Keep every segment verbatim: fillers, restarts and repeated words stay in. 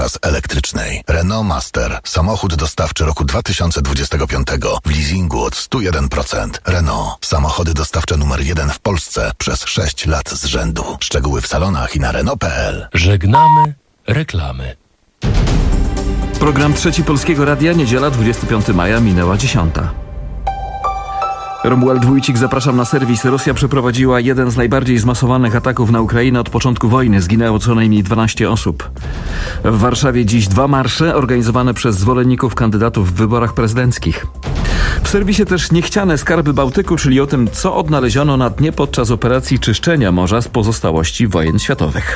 oraz elektrycznej. Renault Master. Samochód dostawczy roku dwa tysiące dwudziestego piątego w leasingu od sto jeden procent. Renault. Samochody dostawcze numer jeden w Polsce przez sześć lat z rzędu. Szczegóły w salonach i na Renault kropka p l. Żegnamy reklamy. Program Trzeci Polskiego Radia, niedziela dwudziestego piątego maja, minęła dziesiąta. Romuald Wójcik, zapraszam na serwis. Rosja przeprowadziła jeden z najbardziej zmasowanych ataków na Ukrainę od początku wojny. Zginęło co najmniej dwanaście osób. W Warszawie dziś dwa marsze organizowane przez zwolenników kandydatów w wyborach prezydenckich. W serwisie też niechciane skarby Bałtyku, czyli o tym, co odnaleziono na dnie podczas operacji czyszczenia morza z pozostałości wojen światowych.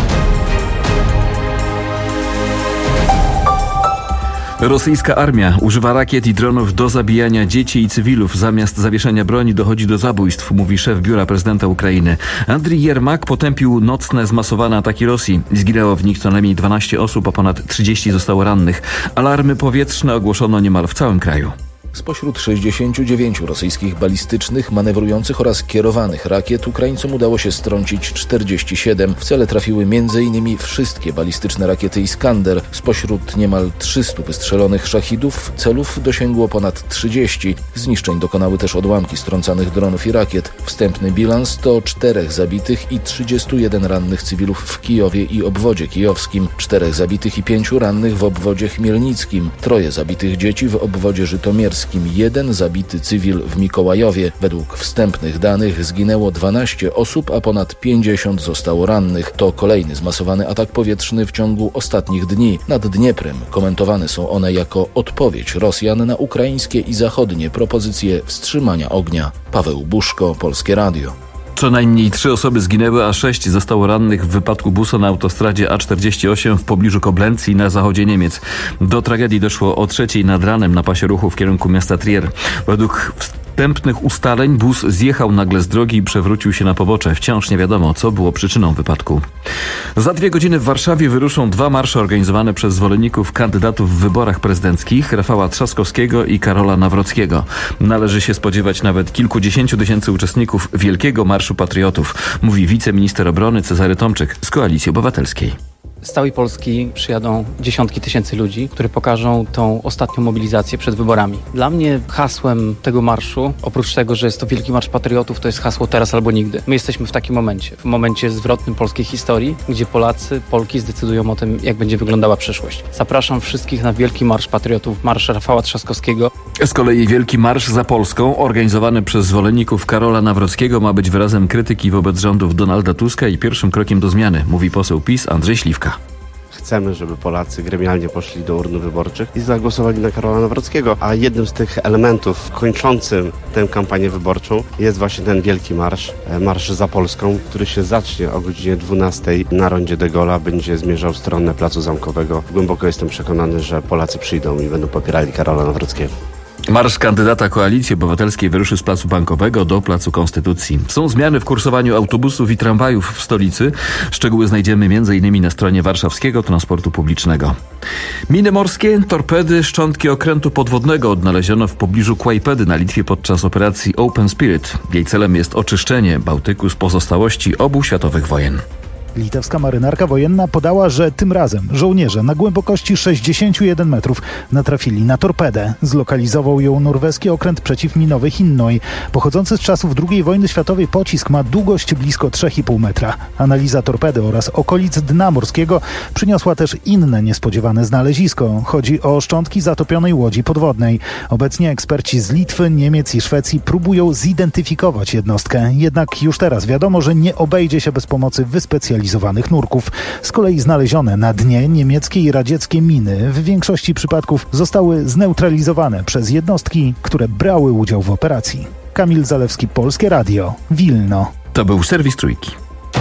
Rosyjska armia używa rakiet i dronów do zabijania dzieci i cywilów. Zamiast zawieszenia broni dochodzi do zabójstw, mówi szef biura prezydenta Ukrainy. Andrii Jermak potępił nocne zmasowane ataki Rosji. Zginęło w nich co najmniej dwanaście osób, a ponad trzydzieści zostało rannych. Alarmy powietrzne ogłoszono niemal w całym kraju. Spośród sześćdziesięciu dziewięciu rosyjskich balistycznych, manewrujących oraz kierowanych rakiet Ukraińcom udało się strącić czterdzieści siedem. W cele trafiły między innymi wszystkie balistyczne rakiety Iskander. Spośród niemal trzystu wystrzelonych szachidów celów dosięgło ponad trzydzieści. Zniszczeń dokonały też odłamki strącanych dronów i rakiet. Wstępny bilans to czterech zabitych i trzydziestu jeden rannych cywilów w Kijowie i obwodzie kijowskim, czterech zabitych i pięciu rannych w obwodzie chmielnickim, troje zabitych dzieci w obwodzie żytomierskim, jeden zabity cywil w Mikołajowie. Według wstępnych danych zginęło dwanaście osób, a ponad pięćdziesiąt zostało rannych. To kolejny zmasowany atak powietrzny w ciągu ostatnich dni. Nad Dnieprem komentowane są one jako odpowiedź Rosjan na ukraińskie i zachodnie propozycje wstrzymania ognia. Paweł Buszko, Polskie Radio. Co najmniej trzy osoby zginęły, a sześć zostało rannych w wypadku busa na autostradzie A czterdzieści osiem w pobliżu Koblencji na zachodzie Niemiec. Do tragedii doszło o trzeciej nad ranem na pasie ruchu w kierunku miasta Trier. Według wstępnych ustaleń bus zjechał nagle z drogi i przewrócił się na pobocze. Wciąż nie wiadomo, co było przyczyną wypadku. Za dwie godziny w Warszawie wyruszą dwa marsze organizowane przez zwolenników kandydatów w wyborach prezydenckich Rafała Trzaskowskiego i Karola Nawrockiego. Należy się spodziewać nawet kilkudziesięciu tysięcy uczestników Wielkiego Marszu Patriotów, mówi wiceminister obrony Cezary Tomczyk z Koalicji Obywatelskiej. Z całej Polski przyjadą dziesiątki tysięcy ludzi, które pokażą tą ostatnią mobilizację przed wyborami. Dla mnie hasłem tego marszu, oprócz tego, że jest to Wielki Marsz Patriotów, to jest hasło teraz albo nigdy. My jesteśmy w takim momencie, w momencie zwrotnym polskiej historii, gdzie Polacy, Polki zdecydują o tym, jak będzie wyglądała przyszłość. Zapraszam wszystkich na Wielki Marsz Patriotów, marsz Rafała Trzaskowskiego. Z kolei Wielki Marsz za Polską, organizowany przez zwolenników Karola Nawrockiego, ma być wyrazem krytyki wobec rządów Donalda Tuska i pierwszym krokiem do zmiany, mówi poseł PiS Andrzej Śliwka. Chcemy, żeby Polacy gremialnie poszli do urn wyborczych i zagłosowali na Karola Nawrockiego, a jednym z tych elementów kończącym tę kampanię wyborczą jest właśnie ten Wielki Marsz, Marsz za Polską, który się zacznie o godzinie dwunastej na rondzie de Gaulle'a, będzie zmierzał w stronę Placu Zamkowego. Głęboko jestem przekonany, że Polacy przyjdą i będą popierali Karola Nawrockiego. Marsz kandydata Koalicji Obywatelskiej wyruszy z Placu Bankowego do Placu Konstytucji. Są zmiany w kursowaniu autobusów i tramwajów w stolicy. Szczegóły znajdziemy między innymi na stronie warszawskiego transportu publicznego. Miny morskie, torpedy, szczątki okrętu podwodnego odnaleziono w pobliżu Kłajpedy na Litwie podczas operacji Open Spirit. Jej celem jest oczyszczenie Bałtyku z pozostałości obu światowych wojen. Litewska marynarka wojenna podała, że tym razem żołnierze na głębokości sześćdziesiąt jeden metrów natrafili na torpedę. Zlokalizował ją norweski okręt przeciwminowy Hinnøy. Pochodzący z czasów drugiej wojny światowej pocisk ma długość blisko trzy i pół metra. Analiza torpedy oraz okolic dna morskiego przyniosła też inne niespodziewane znalezisko. Chodzi o szczątki zatopionej łodzi podwodnej. Obecnie eksperci z Litwy, Niemiec i Szwecji próbują zidentyfikować jednostkę. Jednak już teraz wiadomo, że nie obejdzie się bez pomocy wyspecjalizowanych nurków. Z kolei znalezione na dnie niemieckie i radzieckie miny w większości przypadków zostały zneutralizowane przez jednostki, które brały udział w operacji. Kamil Zalewski, Polskie Radio, Wilno. To był serwis Trójki.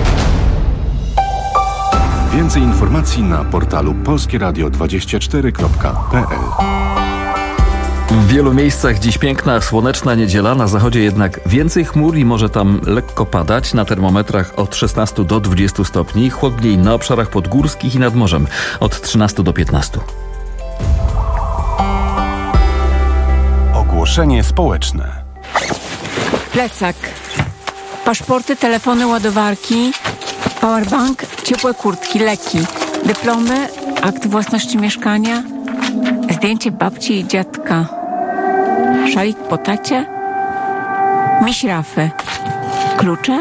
Więcej informacji na portalu polskie radio dwadzieścia cztery kropka p l. W wielu miejscach dziś piękna, słoneczna niedziela, na zachodzie jednak więcej chmur i może tam lekko padać. Na termometrach od szesnastu do dwudziestu stopni, chłodniej na obszarach podgórskich i nad morzem od trzynastu do piętnastu. Ogłoszenie społeczne. Plecak, paszporty, telefony, ładowarki, powerbank, ciepłe kurtki, leki, dyplomy, akt własności mieszkania, zdjęcie babci i dziadka, szalik po tacie, miś Rafy, klucze?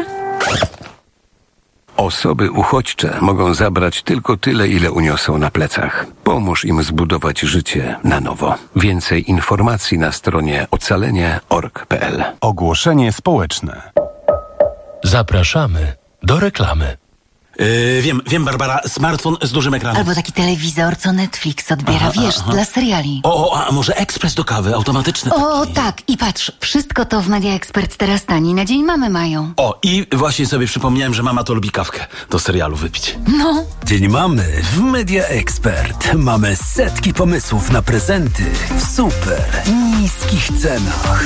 Osoby uchodźcze mogą zabrać tylko tyle, ile uniosą na plecach. Pomóż im zbudować życie na nowo. Więcej informacji na stronie ocalenie kropka org kropka p l. Ogłoszenie społeczne. Zapraszamy do reklamy. Yy, wiem, wiem, Barbara, smartfon z dużym ekranem. Albo taki telewizor, co Netflix odbiera, aha, wiesz, aha. dla seriali. O, o, a może ekspres do kawy, automatyczny taki. O, tak, i patrz, wszystko to w Media Expert teraz taniej, na dzień mamy mają. O, i właśnie sobie przypomniałem, że mama to lubi kawkę do serialu wypić. No. Dzień mamy w Media Expert. Mamy setki pomysłów na prezenty w super niskich cenach.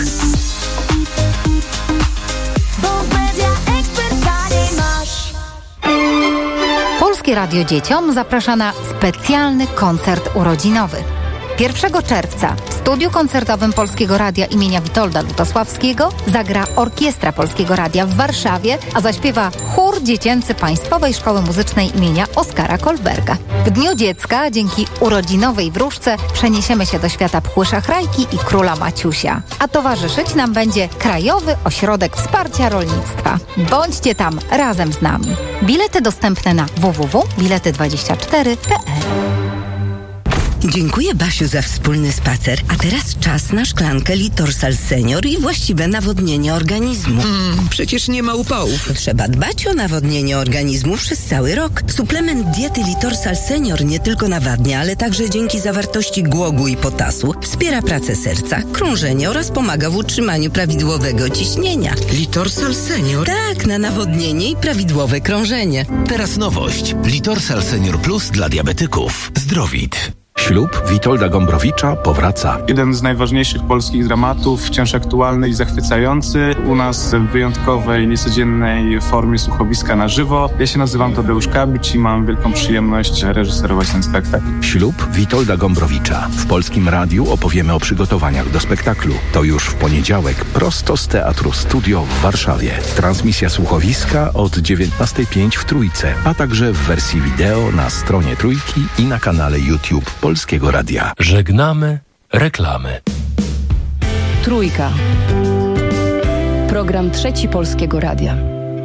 Polskie Radio Dzieciom zaprasza na specjalny koncert urodzinowy. pierwszego czerwca w studiu koncertowym Polskiego Radia imienia Witolda Lutosławskiego zagra Orkiestra Polskiego Radia w Warszawie, a zaśpiewa chór dziecięcy Państwowej Szkoły Muzycznej imienia Oskara Kolberga. W Dniu Dziecka dzięki urodzinowej wróżce przeniesiemy się do świata Pchły Szachrajki i Króla Maciusia. A towarzyszyć nam będzie Krajowy Ośrodek Wsparcia Rolnictwa. Bądźcie tam razem z nami. Bilety dostępne na w w w kropka bilety dwadzieścia cztery kropka p l. Dziękuję, Basiu, za wspólny spacer. A teraz czas na szklankę Litorsal Senior i właściwe nawodnienie organizmu. Mm, przecież nie ma upałów. Trzeba dbać o nawodnienie organizmu przez cały rok. Suplement diety Litorsal Senior nie tylko nawadnia, ale także dzięki zawartości głogu i potasu wspiera pracę serca, krążenie oraz pomaga w utrzymaniu prawidłowego ciśnienia. Litorsal Senior? Tak, na nawodnienie i prawidłowe krążenie. Teraz nowość. Litorsal Senior Plus dla diabetyków. Zdrowit. Ślub Witolda Gombrowicza powraca. Jeden z najważniejszych polskich dramatów, wciąż aktualny i zachwycający. U nas w wyjątkowej, niecodziennej formie słuchowiska na żywo. Ja się nazywam Tadeusz Kabicz i mam wielką przyjemność reżyserować ten spektakl. Ślub Witolda Gombrowicza. W Polskim Radiu opowiemy o przygotowaniach do spektaklu. To już w poniedziałek prosto z Teatru Studio w Warszawie. Transmisja słuchowiska od dziewiętnastej pięć w Trójce, a także w wersji wideo na stronie Trójki i na kanale YouTube Polskiego Radia. Żegnamy reklamy. Trójka. Program Trzeci Polskiego Radia.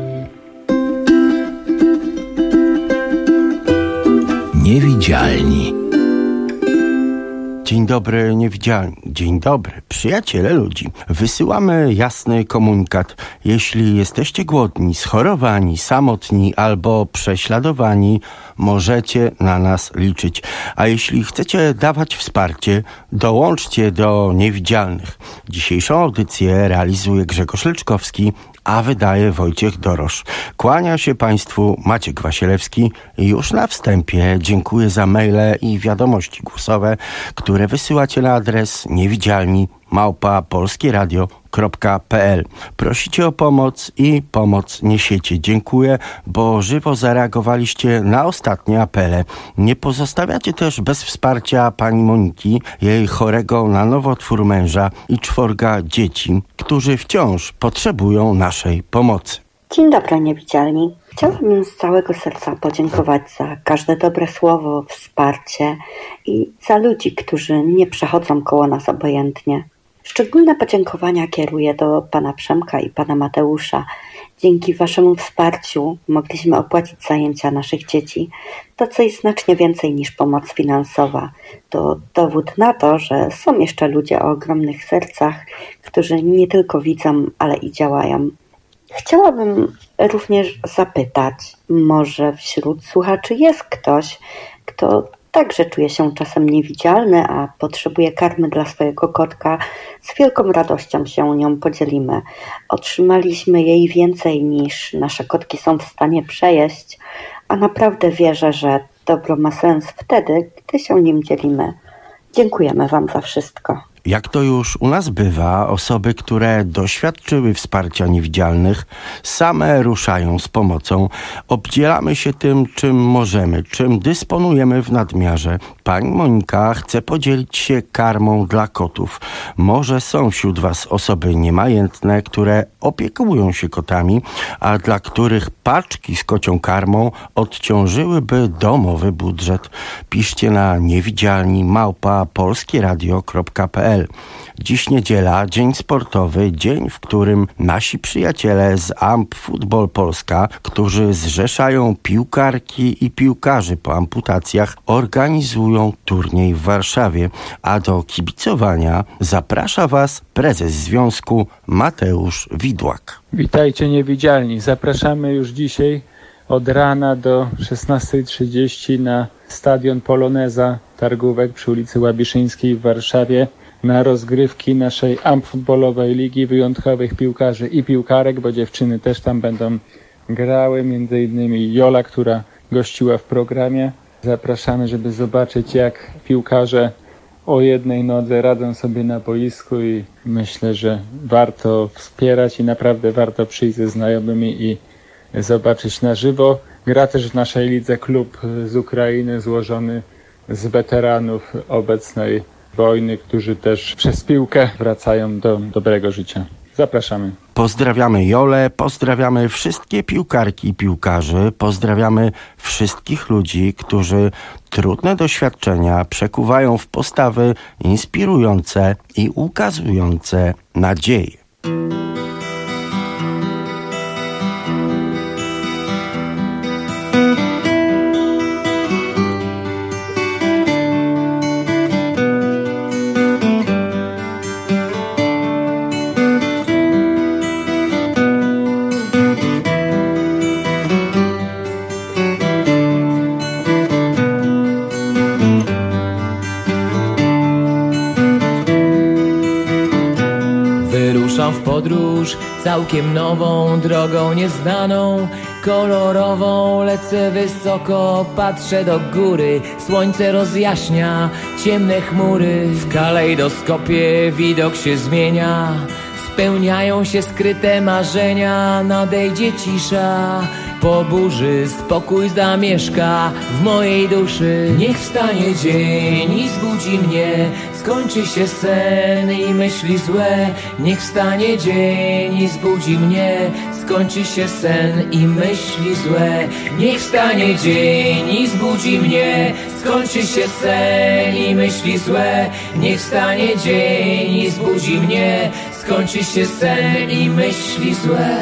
Niewidzialni. Dzień dobry, niewidzialni. Dzień dobry, przyjaciele ludzi. Wysyłamy jasny komunikat. Jeśli jesteście głodni, schorowani, samotni albo prześladowani, możecie na nas liczyć. A jeśli chcecie dawać wsparcie, dołączcie do niewidzialnych. Dzisiejszą audycję realizuje Grzegorz Leczkowski, a wydaje Wojciech Dorosz. Kłania się Państwu Maciek Wasielewski. Już na wstępie dziękuję za maile i wiadomości głosowe, które wysyłacie na adres niewidzialni małpa polskieradio kropka p l. Prosicie o pomoc i pomoc niesiecie. Dziękuję, bo żywo zareagowaliście na ostatnie apele. Nie pozostawiacie też bez wsparcia pani Moniki, jej chorego na nowotwór męża i czworga dzieci, którzy wciąż potrzebują naszej pomocy. Dzień dobry, niewidzialni. Chciałabym z całego serca podziękować za każde dobre słowo, wsparcie i za ludzi, którzy nie przechodzą koło nas obojętnie. Szczególne podziękowania kieruję do pana Przemka i pana Mateusza. Dzięki waszemu wsparciu mogliśmy opłacić zajęcia naszych dzieci. To coś znacznie więcej niż pomoc finansowa. To dowód na to, że są jeszcze ludzie o ogromnych sercach, którzy nie tylko widzą, ale i działają. Chciałabym również zapytać, może wśród słuchaczy jest ktoś, kto także czuje się czasem niewidzialny, a potrzebuje karmy dla swojego kotka. Z wielką radością się nią podzielimy. Otrzymaliśmy jej więcej niż nasze kotki są w stanie przejeść, a naprawdę wierzę, że dobro ma sens wtedy, gdy się nim dzielimy. Dziękujemy wam za wszystko. Jak to już u nas bywa, osoby, które doświadczyły wsparcia niewidzialnych, same ruszają z pomocą. Obdzielamy się tym, czym możemy, czym dysponujemy w nadmiarze. Pani Monika chce podzielić się karmą dla kotów. Może są wśród Was osoby niemajętne, które opiekują się kotami, a dla których paczki z kocią karmą odciążyłyby domowy budżet. Piszcie na niewidzialni małpa polskieradio kropka p l. Dziś niedziela, dzień sportowy, dzień, w którym nasi przyjaciele z A M P Football Polska, którzy zrzeszają piłkarki i piłkarzy po amputacjach, organizują turniej w Warszawie, a do kibicowania zaprasza Was prezes związku Mateusz Widłak. Witajcie niewidzialni. Zapraszamy już dzisiaj od rana do szesnastej trzydzieści na stadion Poloneza Targówek przy ulicy Łabiszyńskiej w Warszawie na rozgrywki naszej A M P Futbolowej Ligi Wyjątkowych Piłkarzy i Piłkarek, bo dziewczyny też tam będą grały, między innymi Jola, która gościła w programie. Zapraszamy, żeby zobaczyć, jak piłkarze o jednej nodze radzą sobie na boisku i myślę, że warto wspierać i naprawdę warto przyjść ze znajomymi i zobaczyć na żywo. Gra też w naszej lidze klub z Ukrainy złożony z weteranów obecnej wojny, którzy też przez piłkę wracają do dobrego życia. Zapraszamy. Pozdrawiamy Jolę, pozdrawiamy wszystkie piłkarki i piłkarzy, pozdrawiamy wszystkich ludzi, którzy trudne doświadczenia przekuwają w postawy inspirujące i ukazujące nadzieję. Wyruszam w podróż całkiem nową, drogą nieznaną, kolorową. Lecę wysoko, patrzę do góry, słońce rozjaśnia ciemne chmury. W kalejdoskopie widok się zmienia, spełniają się skryte marzenia. Nadejdzie cisza, po burzy spokój zamieszka w mojej duszy. Niech wstanie dzień i zbudzi mnie, skończy się sen i myśli złe. Niech wstanie dzień i zbudzi mnie, skończy się sen i myśli złe. Niech wstanie dzień i zbudzi mnie, skończy się sen i myśli złe. Niech wstanie dzień i zbudzi mnie, skończy się sen i myśli złe.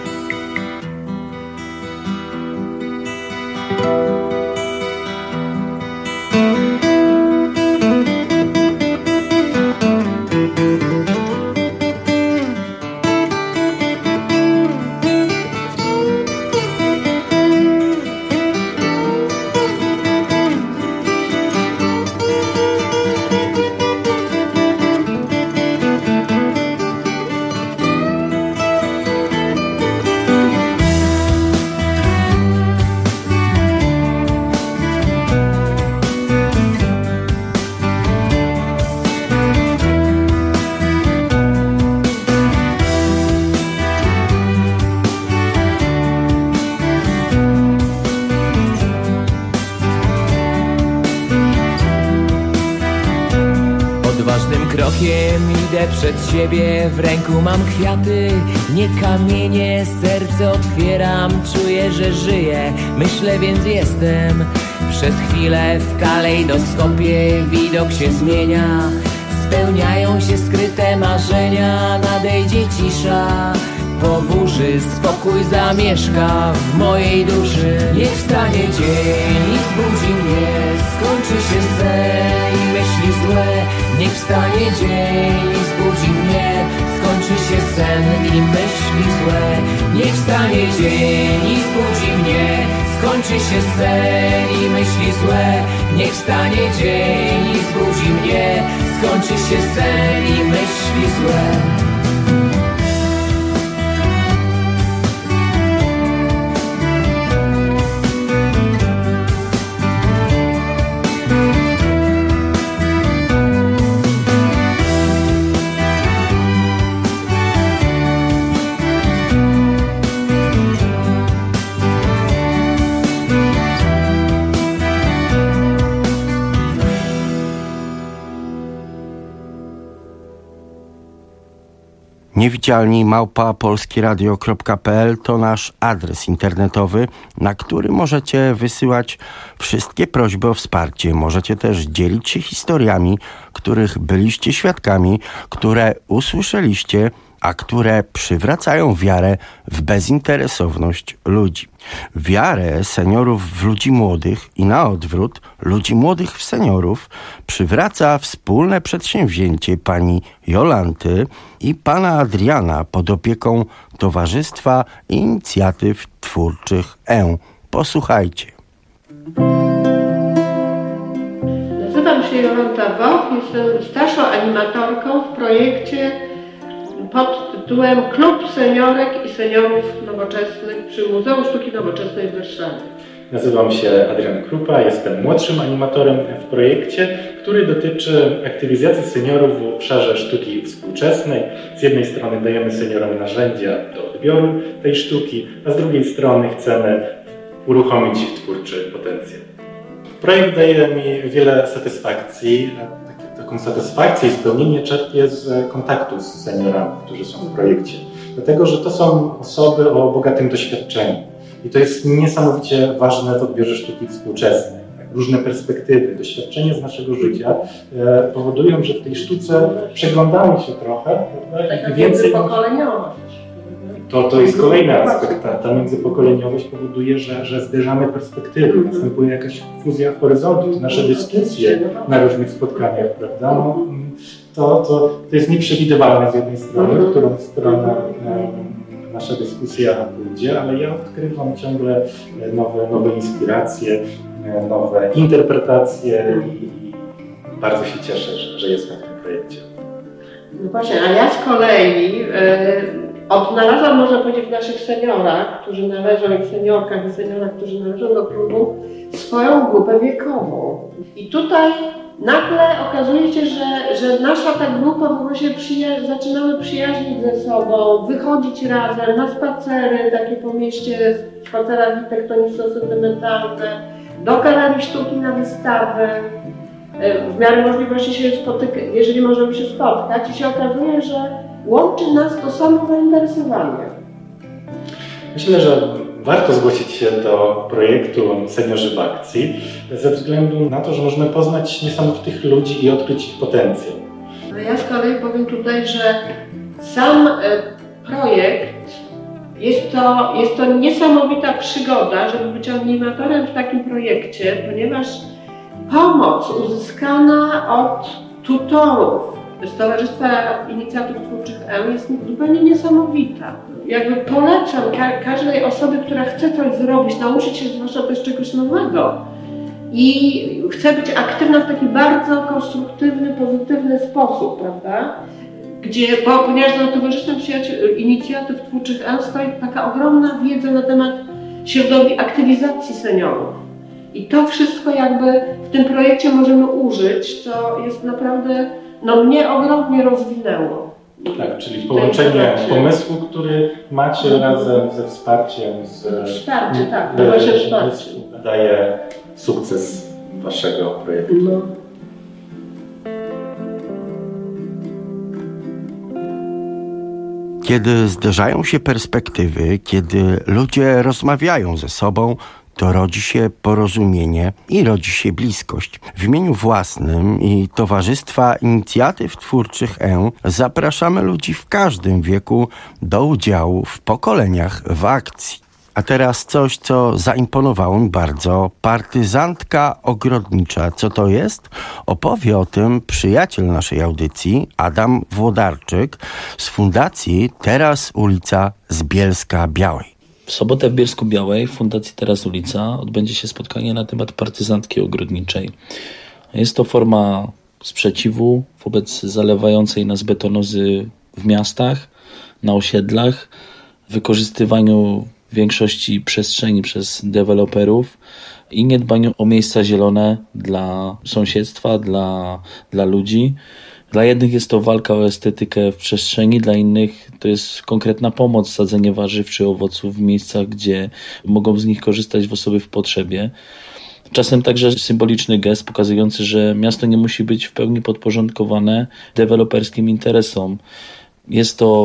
Odważnym krokiem idę przed siebie, w ręku mam kwiaty, nie kamienie, serce otwieram, czuję, że żyję, myślę, więc jestem. Przez chwilę w kalejdoskopie widok się zmienia, spełniają się skryte marzenia, nadejdzie cisza. Po burzy spokój zamieszka w mojej duszy. Niech wstanie dzień i zbudzi mnie, skończy się sen i myśli złe. Niech wstanie dzień i zbudzi mnie, skończy się sen i myśli złe. Niech wstanie dzień i zbudzi mnie, skończy się sen i myśli złe. Niech wstanie dzień i zbudzi mnie, skończy się sen i myśli złe. Niewidzialni małpa polskieradio kropka p l to nasz adres internetowy, na który możecie wysyłać wszystkie prośby o wsparcie. Możecie też dzielić się historiami, których byliście świadkami, które usłyszeliście, a które przywracają wiarę w bezinteresowność ludzi. Wiarę seniorów w ludzi młodych i na odwrót ludzi młodych w seniorów przywraca wspólne przedsięwzięcie pani Jolanty i pana Adriana pod opieką Towarzystwa Inicjatyw Twórczych E. Posłuchajcie. Nazywam się Jolanta Boch, jestem starszą animatorką w projekcie pod tytułem Klub Seniorek i Seniorów Nowoczesnych przy Muzeum Sztuki Nowoczesnej w Warszawie. Nazywam się Adrian Krupa, jestem młodszym animatorem w projekcie, który dotyczy aktywizacji seniorów w obszarze sztuki współczesnej. Z jednej strony dajemy seniorom narzędzia do odbioru tej sztuki, a z drugiej strony chcemy uruchomić ich twórczy potencjał. Projekt daje mi wiele satysfakcji. Taką satysfakcję i spełnienie czerpię z kontaktu z seniorami, którzy są w projekcie. Dlatego, że to są osoby o bogatym doświadczeniu. I to jest niesamowicie ważne w odbiorze sztuki współczesnej. Różne perspektywy, doświadczenie z naszego życia e, powodują, że w tej sztuce przeglądamy się trochę. Taka międzypokoleniowość. To, to jest kolejny aspekt. Ta, ta międzypokoleniowość powoduje, że, że zderzamy perspektywy, następuje jakaś fuzja horyzontów, nasze dyskusje na różnych spotkaniach, prawda? No, to, to, to jest nieprzewidywalne z jednej strony, w którą stronę e, nasza dyskusja pójdzie, ale ja odkrywam ciągle nowe, nowe inspiracje, nowe interpretacje i bardzo się cieszę, że, że jestem w tym projekcie. No właśnie, a ja z kolei yy... odnalazłam, można powiedzieć, w naszych seniorach, którzy należą, i seniorkach i seniorach, którzy należą do klubu, swoją grupę wiekową. I tutaj nagle okazuje się, że, że nasza ta grupa w ogóle się przyja- zaczynamy przyjaźnić ze sobą, wychodzić razem na spacery, takie po mieście, spacery architektoniczno-sentymentalne, do galerii sztuki na wystawy. W miarę możliwości się spotykać, jeżeli możemy się spotkać, i się okazuje, że łączy nas to samo zainteresowanie. Myślę, że warto zgłosić się do projektu Seniorzy w Akcji ze względu na to, że możemy poznać niesamowitych ludzi i odkryć ich potencjał. Ja z kolei powiem tutaj, że sam projekt jest to, jest to niesamowita przygoda, żeby być animatorem w takim projekcie, ponieważ pomoc uzyskana od tutorów z Towarzystwa Inicjatyw Twórczych E jest zupełnie niesamowita. Jakby polecam ka- każdej osobie, która chce coś zrobić, nauczyć się zwłaszcza też czegoś nowego i chce być aktywna w taki bardzo konstruktywny, pozytywny sposób, prawda? Gdzie, bo, ponieważ za Towarzystwem Inicjatyw Twórczych E stoi taka ogromna wiedza na temat środowisk aktywizacji seniorów. I to wszystko jakby w tym projekcie możemy użyć, co jest naprawdę, no mnie ogromnie rozwinęło. Tak, czyli połączenie pomysłu, który macie razem ze wsparciem z... Wsparcie, tak, no wasze wsparcie. Daje sukces waszego projektu. No. Kiedy zderzają się perspektywy, kiedy ludzie rozmawiają ze sobą, to rodzi się porozumienie i rodzi się bliskość. W imieniu własnym i Towarzystwa Inicjatyw Twórczych E zapraszamy ludzi w każdym wieku do udziału w pokoleniach w akcji. A teraz coś, co zaimponowało mi bardzo. Partyzantka ogrodnicza. Co to jest? Opowie o tym przyjaciel naszej audycji, Adam Włodarczyk z Fundacji Teraz Ulica z Bielska-Białej. W sobotę w Bielsku-Białej w Fundacji Teraz Ulica odbędzie się spotkanie na temat partyzantki ogrodniczej. Jest to forma sprzeciwu wobec zalewającej nas betonozy w miastach, na osiedlach, wykorzystywaniu większości przestrzeni przez deweloperów i niedbaniu o miejsca zielone dla sąsiedztwa, dla, dla ludzi. Dla jednych jest to walka o estetykę w przestrzeni, dla innych to jest konkretna pomoc, sadzenie warzyw czy owoców w miejscach, gdzie mogą z nich korzystać osoby w potrzebie. Czasem także symboliczny gest pokazujący, że miasto nie musi być w pełni podporządkowane deweloperskim interesom. Jest to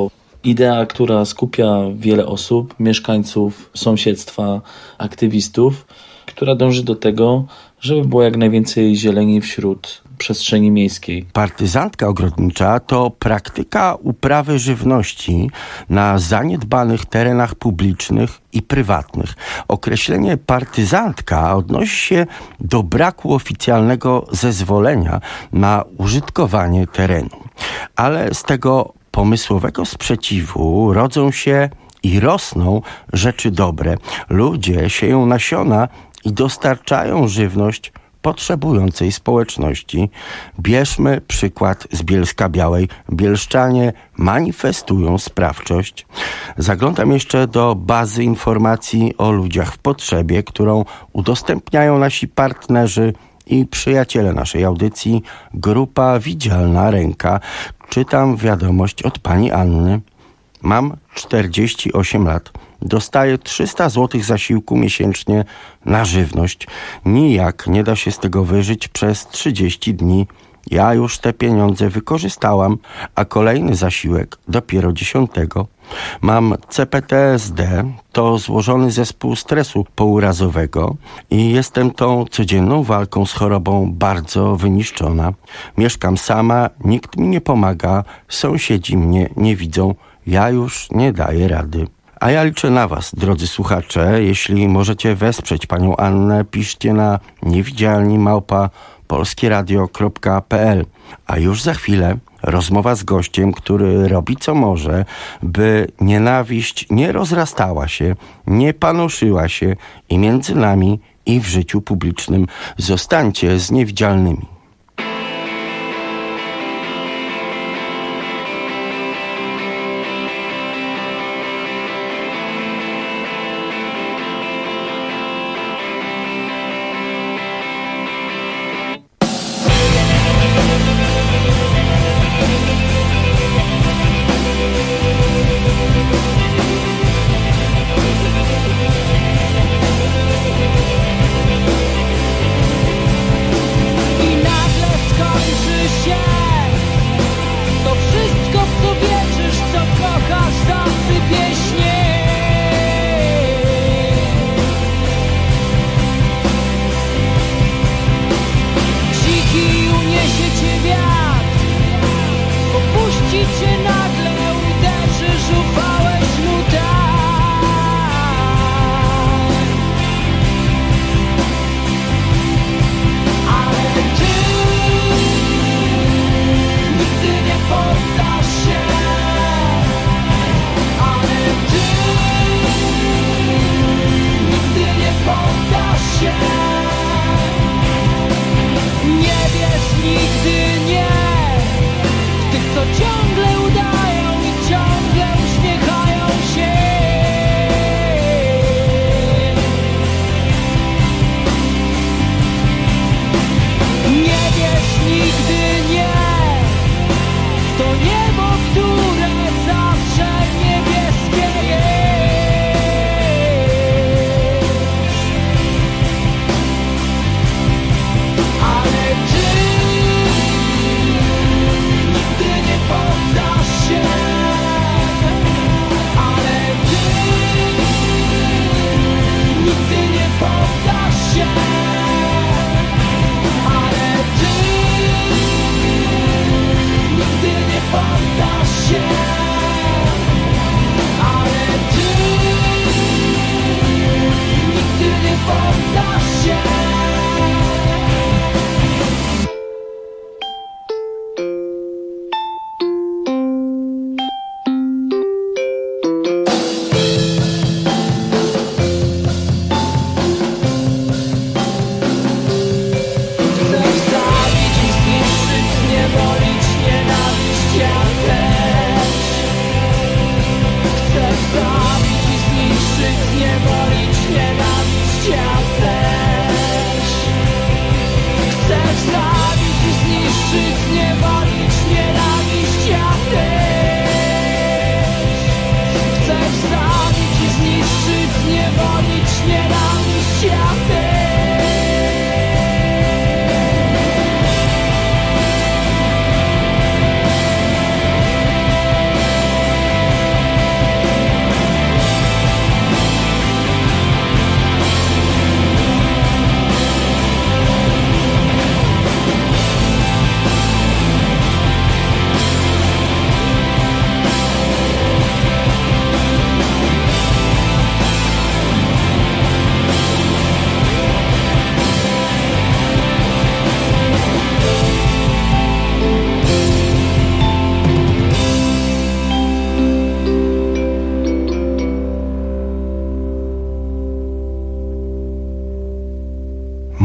idea, która skupia wiele osób, mieszkańców, sąsiedztwa, aktywistów, która dąży do tego, żeby było jak najwięcej zieleni wśród przestrzeni miejskiej. Partyzantka ogrodnicza to praktyka uprawy żywności na zaniedbanych terenach publicznych i prywatnych. Określenie partyzantka odnosi się do braku oficjalnego zezwolenia na użytkowanie terenu. Ale z tego pomysłowego sprzeciwu rodzą się i rosną rzeczy dobre. Ludzie sieją nasiona i dostarczają żywność potrzebującej społeczności. Bierzmy przykład z Bielska-Białej. Bielszczanie manifestują sprawczość. Zaglądam jeszcze do bazy informacji o ludziach w potrzebie, którą udostępniają nasi partnerzy i przyjaciele naszej audycji. Grupa Widzialna Ręka. Czytam wiadomość od pani Anny. Mam czterdzieści osiem lat. Dostaję trzysta złotych zasiłku miesięcznie na żywność. Nijak nie da się z tego wyżyć przez trzydzieści dni. Ja już te pieniądze wykorzystałam, a kolejny zasiłek dopiero dziesiątego. Mam C P T S D, to złożony zespół stresu pourazowego i jestem tą codzienną walką z chorobą bardzo wyniszczona. Mieszkam sama, nikt mi nie pomaga, sąsiedzi mnie nie widzą, ja już nie daję rady. A ja liczę na was, drodzy słuchacze. Jeśli możecie wesprzeć panią Annę, piszcie na niewidzialni małpa polskieradio kropka p l. A już za chwilę rozmowa z gościem, który robi co może, by nienawiść nie rozrastała się, nie panoszyła się i między nami, i w życiu publicznym. Zostańcie z niewidzialnymi.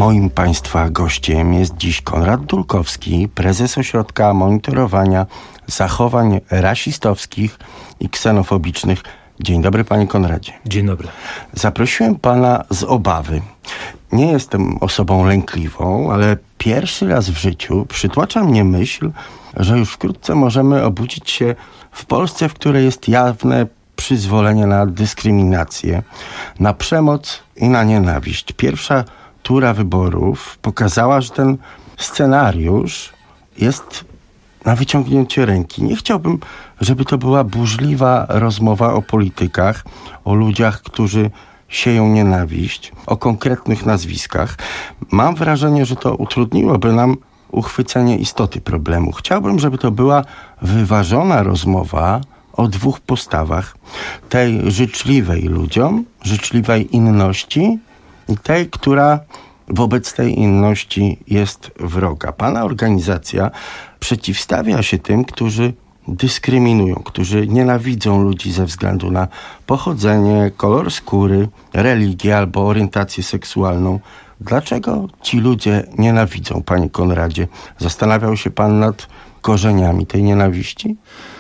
Moim Państwa gościem jest dziś Konrad Dulkowski, prezes Ośrodka Monitorowania Zachowań Rasistowskich i Ksenofobicznych. Dzień dobry, panie Konradzie. Dzień dobry. Zaprosiłem pana z obawy. Nie jestem osobą lękliwą, ale pierwszy raz w życiu przytłacza mnie myśl, że już wkrótce możemy obudzić się w Polsce, w której jest jawne przyzwolenie na dyskryminację, na przemoc i na nienawiść. Pierwsza tura wyborów pokazała, że ten scenariusz jest na wyciągnięcie ręki. Nie chciałbym, żeby to była burzliwa rozmowa o politykach, o ludziach, którzy sieją nienawiść, o konkretnych nazwiskach. Mam wrażenie, że to utrudniłoby nam uchwycenie istoty problemu. Chciałbym, żeby to była wyważona rozmowa o dwóch postawach. Tej życzliwej ludziom, życzliwej inności i tej, która wobec tej inności jest wroga. Pana organizacja przeciwstawia się tym, którzy dyskryminują, którzy nienawidzą ludzi ze względu na pochodzenie, kolor skóry, religię albo orientację seksualną. Dlaczego ci ludzie nienawidzą, panie Konradzie? Zastanawiał się pan nad korzeniami tej nienawiści?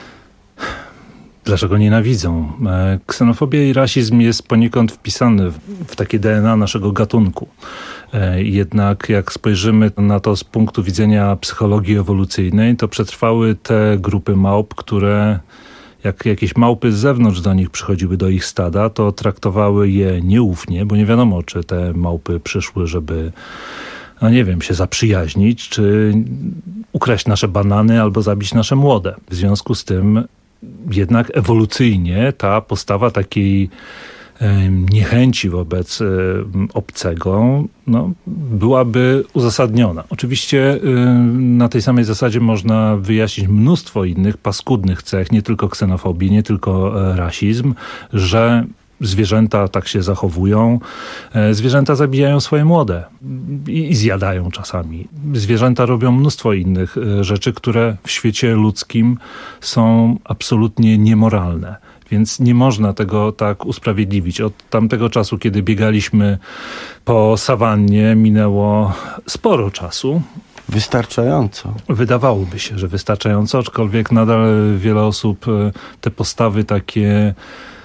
Dlaczego nienawidzą? Ksenofobia i rasizm jest poniekąd wpisany w takie D N A naszego gatunku. Jednak jak spojrzymy na to z punktu widzenia psychologii ewolucyjnej, to przetrwały te grupy małp, które jak jakieś małpy z zewnątrz do nich przychodziły do ich stada, to traktowały je nieufnie, bo nie wiadomo, czy te małpy przyszły, żeby, no nie wiem, się zaprzyjaźnić, czy ukraść nasze banany albo zabić nasze młode. W związku z tym jednak ewolucyjnie ta postawa takiej niechęci wobec obcego no, byłaby uzasadniona. Oczywiście na tej samej zasadzie można wyjaśnić mnóstwo innych paskudnych cech, nie tylko ksenofobii, nie tylko rasizm, że zwierzęta tak się zachowują. Zwierzęta zabijają swoje młode i, i zjadają czasami. Zwierzęta robią mnóstwo innych rzeczy, które w świecie ludzkim są absolutnie niemoralne. Więc nie można tego tak usprawiedliwić. Od tamtego czasu, kiedy biegaliśmy po sawannie, minęło sporo czasu. Wystarczająco. Wydawałoby się, że wystarczająco, aczkolwiek nadal wiele osób te postawy takie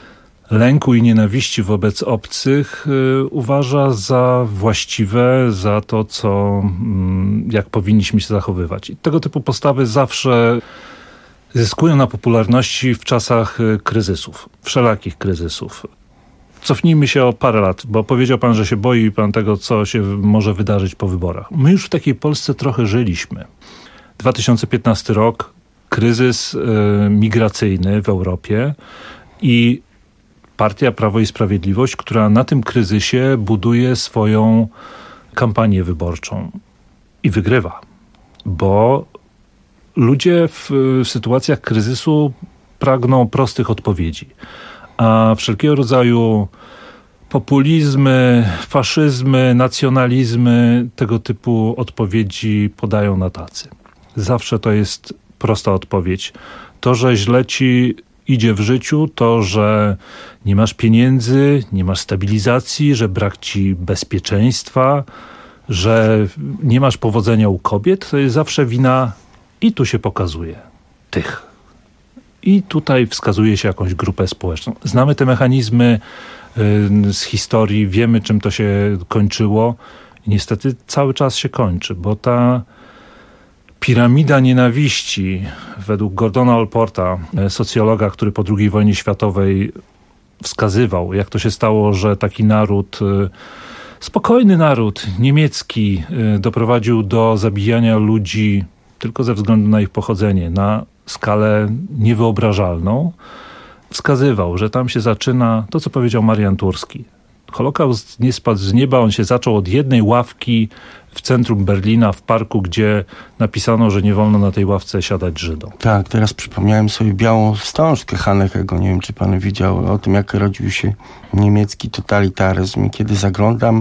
lęku i nienawiści wobec obcych uważa za właściwe, za to, co, jak powinniśmy się zachowywać. I tego typu postawy zawsze zyskują na popularności w czasach kryzysów, wszelakich kryzysów. Cofnijmy się o parę lat, bo powiedział pan, że się boi pan tego, co się może wydarzyć po wyborach. My już w takiej Polsce trochę żyliśmy. dwa tysiące piętnasty rok, kryzys y, migracyjny w Europie i Partia Prawo i Sprawiedliwość, która na tym kryzysie buduje swoją kampanię wyborczą i wygrywa, bo ludzie w, w sytuacjach kryzysu pragną prostych odpowiedzi, a wszelkiego rodzaju populizmy, faszyzmy, nacjonalizmy, tego typu odpowiedzi podają na tacy. Zawsze to jest prosta odpowiedź. To, że źle ci idzie w życiu, to, że nie masz pieniędzy, nie masz stabilizacji, że brak ci bezpieczeństwa, że nie masz powodzenia u kobiet, to jest zawsze wina i tu się pokazuje tych. I tutaj wskazuje się jakąś grupę społeczną. Znamy te mechanizmy y, z historii, wiemy, czym to się kończyło. I niestety cały czas się kończy, bo ta piramida nienawiści, według Gordona Allporta, socjologa, który po drugiej wojnie światowej wskazywał, jak to się stało, że taki naród, spokojny naród niemiecki, doprowadził do zabijania ludzi tylko ze względu na ich pochodzenie, na skalę niewyobrażalną, wskazywał, że tam się zaczyna to, co powiedział Marian Turski. Holokaust nie spadł z nieba, on się zaczął od jednej ławki w centrum Berlina, w parku, gdzie napisano, że nie wolno na tej ławce siadać Żydom. Tak, teraz przypomniałem sobie Białą wstążkę Hanekego, nie wiem, czy pan widział, o tym, jak rodził się niemiecki totalitaryzm. I kiedy zaglądam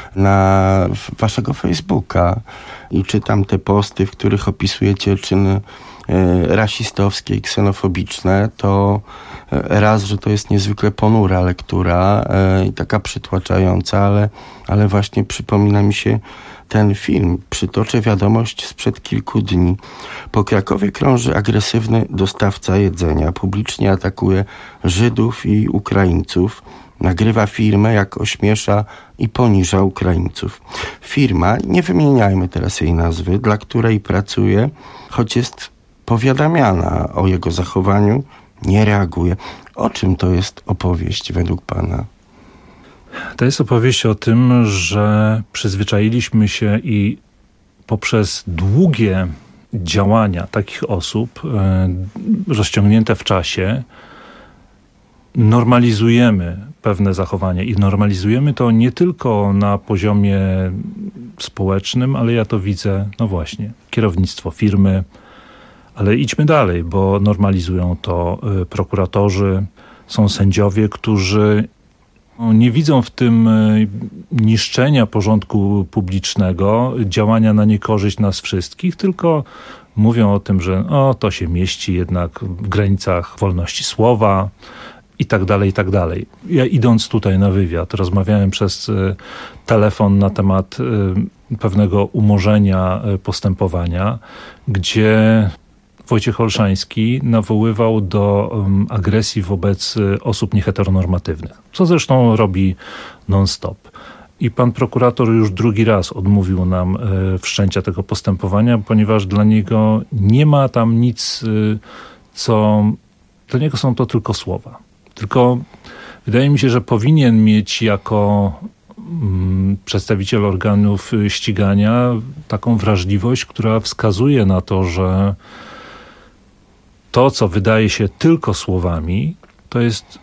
na waszego Facebooka i czytam te posty, w których opisujecie czyny rasistowskie i ksenofobiczne, to raz, że to jest niezwykle ponura lektura i taka przytłaczająca, ale, ale właśnie przypomina mi się ten film. Przytoczę wiadomość sprzed kilku dni. Po Krakowie krąży agresywny dostawca jedzenia. Publicznie atakuje Żydów i Ukraińców. Nagrywa firmę, jak ośmiesza i poniża Ukraińców. Firma, nie wymieniajmy teraz jej nazwy, dla której pracuje, choć jest powiadamiana o jego zachowaniu, nie reaguje. O czym to jest opowieść według pana? To jest opowieść o tym, że przyzwyczailiśmy się i poprzez długie działania takich osób, e, rozciągnięte w czasie, normalizujemy pewne zachowania i normalizujemy to nie tylko na poziomie społecznym, ale ja to widzę, no właśnie, kierownictwo firmy, ale idźmy dalej, bo normalizują to y, prokuratorzy, są sędziowie, którzy no, nie widzą w tym y, niszczenia porządku publicznego, działania na niekorzyść nas wszystkich, tylko mówią o tym, że o, to się mieści jednak w granicach wolności słowa, i tak dalej, i tak dalej. Ja idąc tutaj na wywiad, rozmawiałem przez y, telefon na temat y, pewnego umorzenia y, postępowania, gdzie Wojciech Olszański nawoływał do um, agresji wobec y, osób nieheteronormatywnych, co zresztą robi non-stop. I pan prokurator już drugi raz odmówił nam y, wszczęcia tego postępowania, ponieważ dla niego nie ma tam nic, y, co... Dla niego są to tylko słowa. Tylko wydaje mi się, że powinien mieć jako mm, przedstawiciel organów ścigania taką wrażliwość, która wskazuje na to, że to, co wydaje się tylko słowami, to jest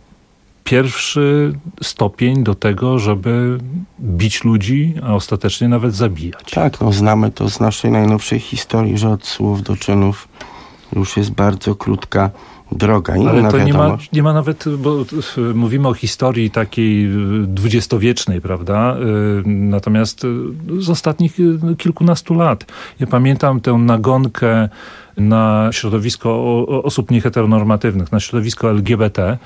pierwszy stopień do tego, żeby bić ludzi, a ostatecznie nawet zabijać. Tak, no znamy to z naszej najnowszej historii, że od słów do czynów już jest bardzo krótka droga. Inna Ale to nie ma, wiadomość. nie ma nawet, bo mówimy o historii takiej dwudziestowiecznej, prawda? Natomiast z ostatnich kilkunastu lat. Ja pamiętam tę nagonkę na środowisko osób nieheteronormatywnych, na środowisko L G B T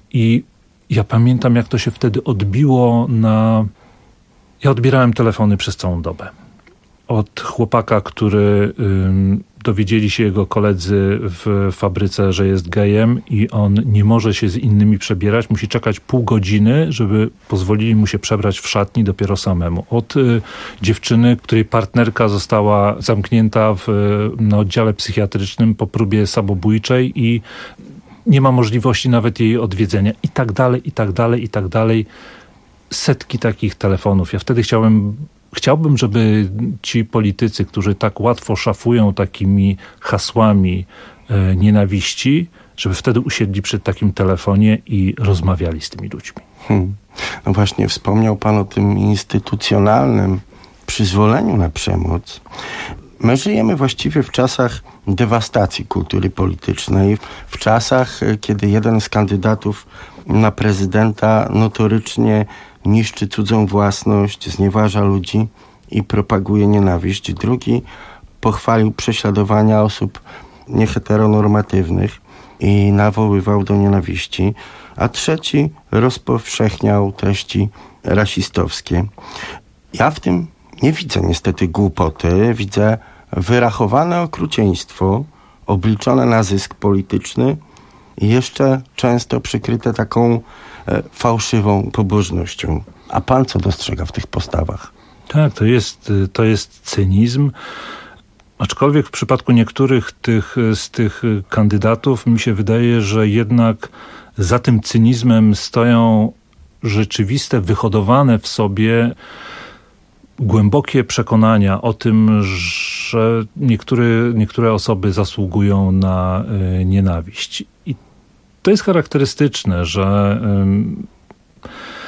i ja pamiętam, jak to się wtedy odbiło na... Ja odbierałem telefony przez całą dobę. Od chłopaka, który... Ym, dowiedzieli się jego koledzy w fabryce, że jest gejem i on nie może się z innymi przebierać. Musi czekać pół godziny, żeby pozwolili mu się przebrać w szatni dopiero samemu. Od y, dziewczyny, której partnerka została zamknięta w, na oddziale psychiatrycznym po próbie samobójczej i nie ma możliwości nawet jej odwiedzenia. I tak dalej, i tak dalej, i tak dalej. Setki takich telefonów. Ja wtedy chciałem... Chciałbym, żeby ci politycy, którzy tak łatwo szafują takimi hasłami e, nienawiści, żeby wtedy usiedli przy takim telefonie i rozmawiali z tymi ludźmi. Hmm. No właśnie, wspomniał pan o tym instytucjonalnym przyzwoleniu na przemoc. My żyjemy właściwie w czasach dewastacji kultury politycznej, w czasach, kiedy jeden z kandydatów na prezydenta notorycznie niszczy cudzą własność, znieważa ludzi i propaguje nienawiść. Drugi pochwalił prześladowania osób nieheteronormatywnych i nawoływał do nienawiści, a trzeci rozpowszechniał treści rasistowskie. Ja w tym nie widzę niestety głupoty, widzę wyrachowane okrucieństwo, obliczone na zysk polityczny i jeszcze często przykryte taką e, fałszywą pobożnością. A pan co dostrzega w tych postawach? Tak, to jest, to jest cynizm. Aczkolwiek w przypadku niektórych tych, z tych kandydatów mi się wydaje, że jednak za tym cynizmem stoją rzeczywiste, wyhodowane w sobie głębokie przekonania o tym, że niektóre, niektóre osoby zasługują na y, nienawiść. I to jest charakterystyczne, że y,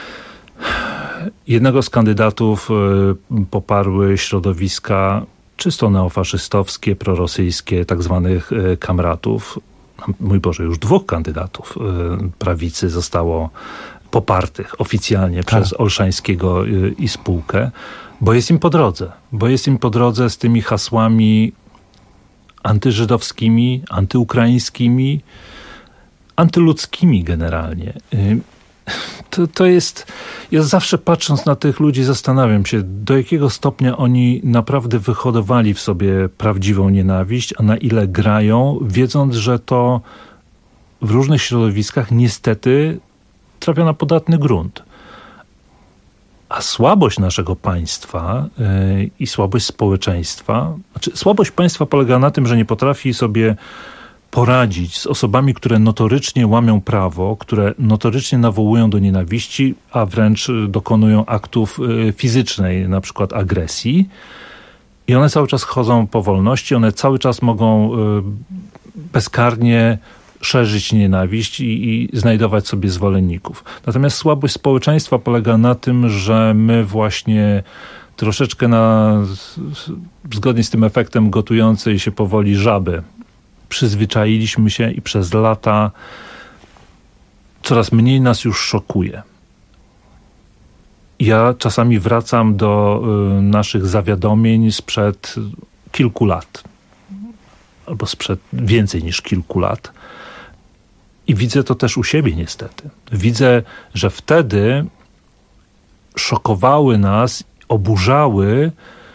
jednego z kandydatów y, poparły środowiska czysto neofaszystowskie, prorosyjskie, tak zwanych y, kamratów. Mój Boże, już dwóch kandydatów y, prawicy zostało popartych oficjalnie tak. przez Olszańskiego y, i spółkę. Bo jest im po drodze. Bo jest im po drodze z tymi hasłami antyżydowskimi, antyukraińskimi, antyludzkimi generalnie. To, to jest, ja zawsze patrząc na tych ludzi zastanawiam się, do jakiego stopnia oni naprawdę wyhodowali w sobie prawdziwą nienawiść, a na ile grają, wiedząc, że to w różnych środowiskach niestety trafia na podatny grunt. A słabość naszego państwa yy, i słabość społeczeństwa, znaczy słabość państwa polega na tym, że nie potrafi sobie poradzić z osobami, które notorycznie łamią prawo, które notorycznie nawołują do nienawiści, a wręcz dokonują aktów yy, fizycznej, na przykład agresji. I one cały czas chodzą po wolności, one cały czas mogą yy, bezkarnie szerzyć nienawiść i, i znajdować sobie zwolenników. Natomiast słabość społeczeństwa polega na tym, że my właśnie troszeczkę na, zgodnie z tym efektem gotującej się powoli żaby, przyzwyczailiśmy się i przez lata coraz mniej nas już szokuje. Ja czasami wracam do y, naszych zawiadomień sprzed kilku lat, albo sprzed więcej niż kilku lat. I widzę to też u siebie niestety. Widzę, że wtedy szokowały nas, oburzały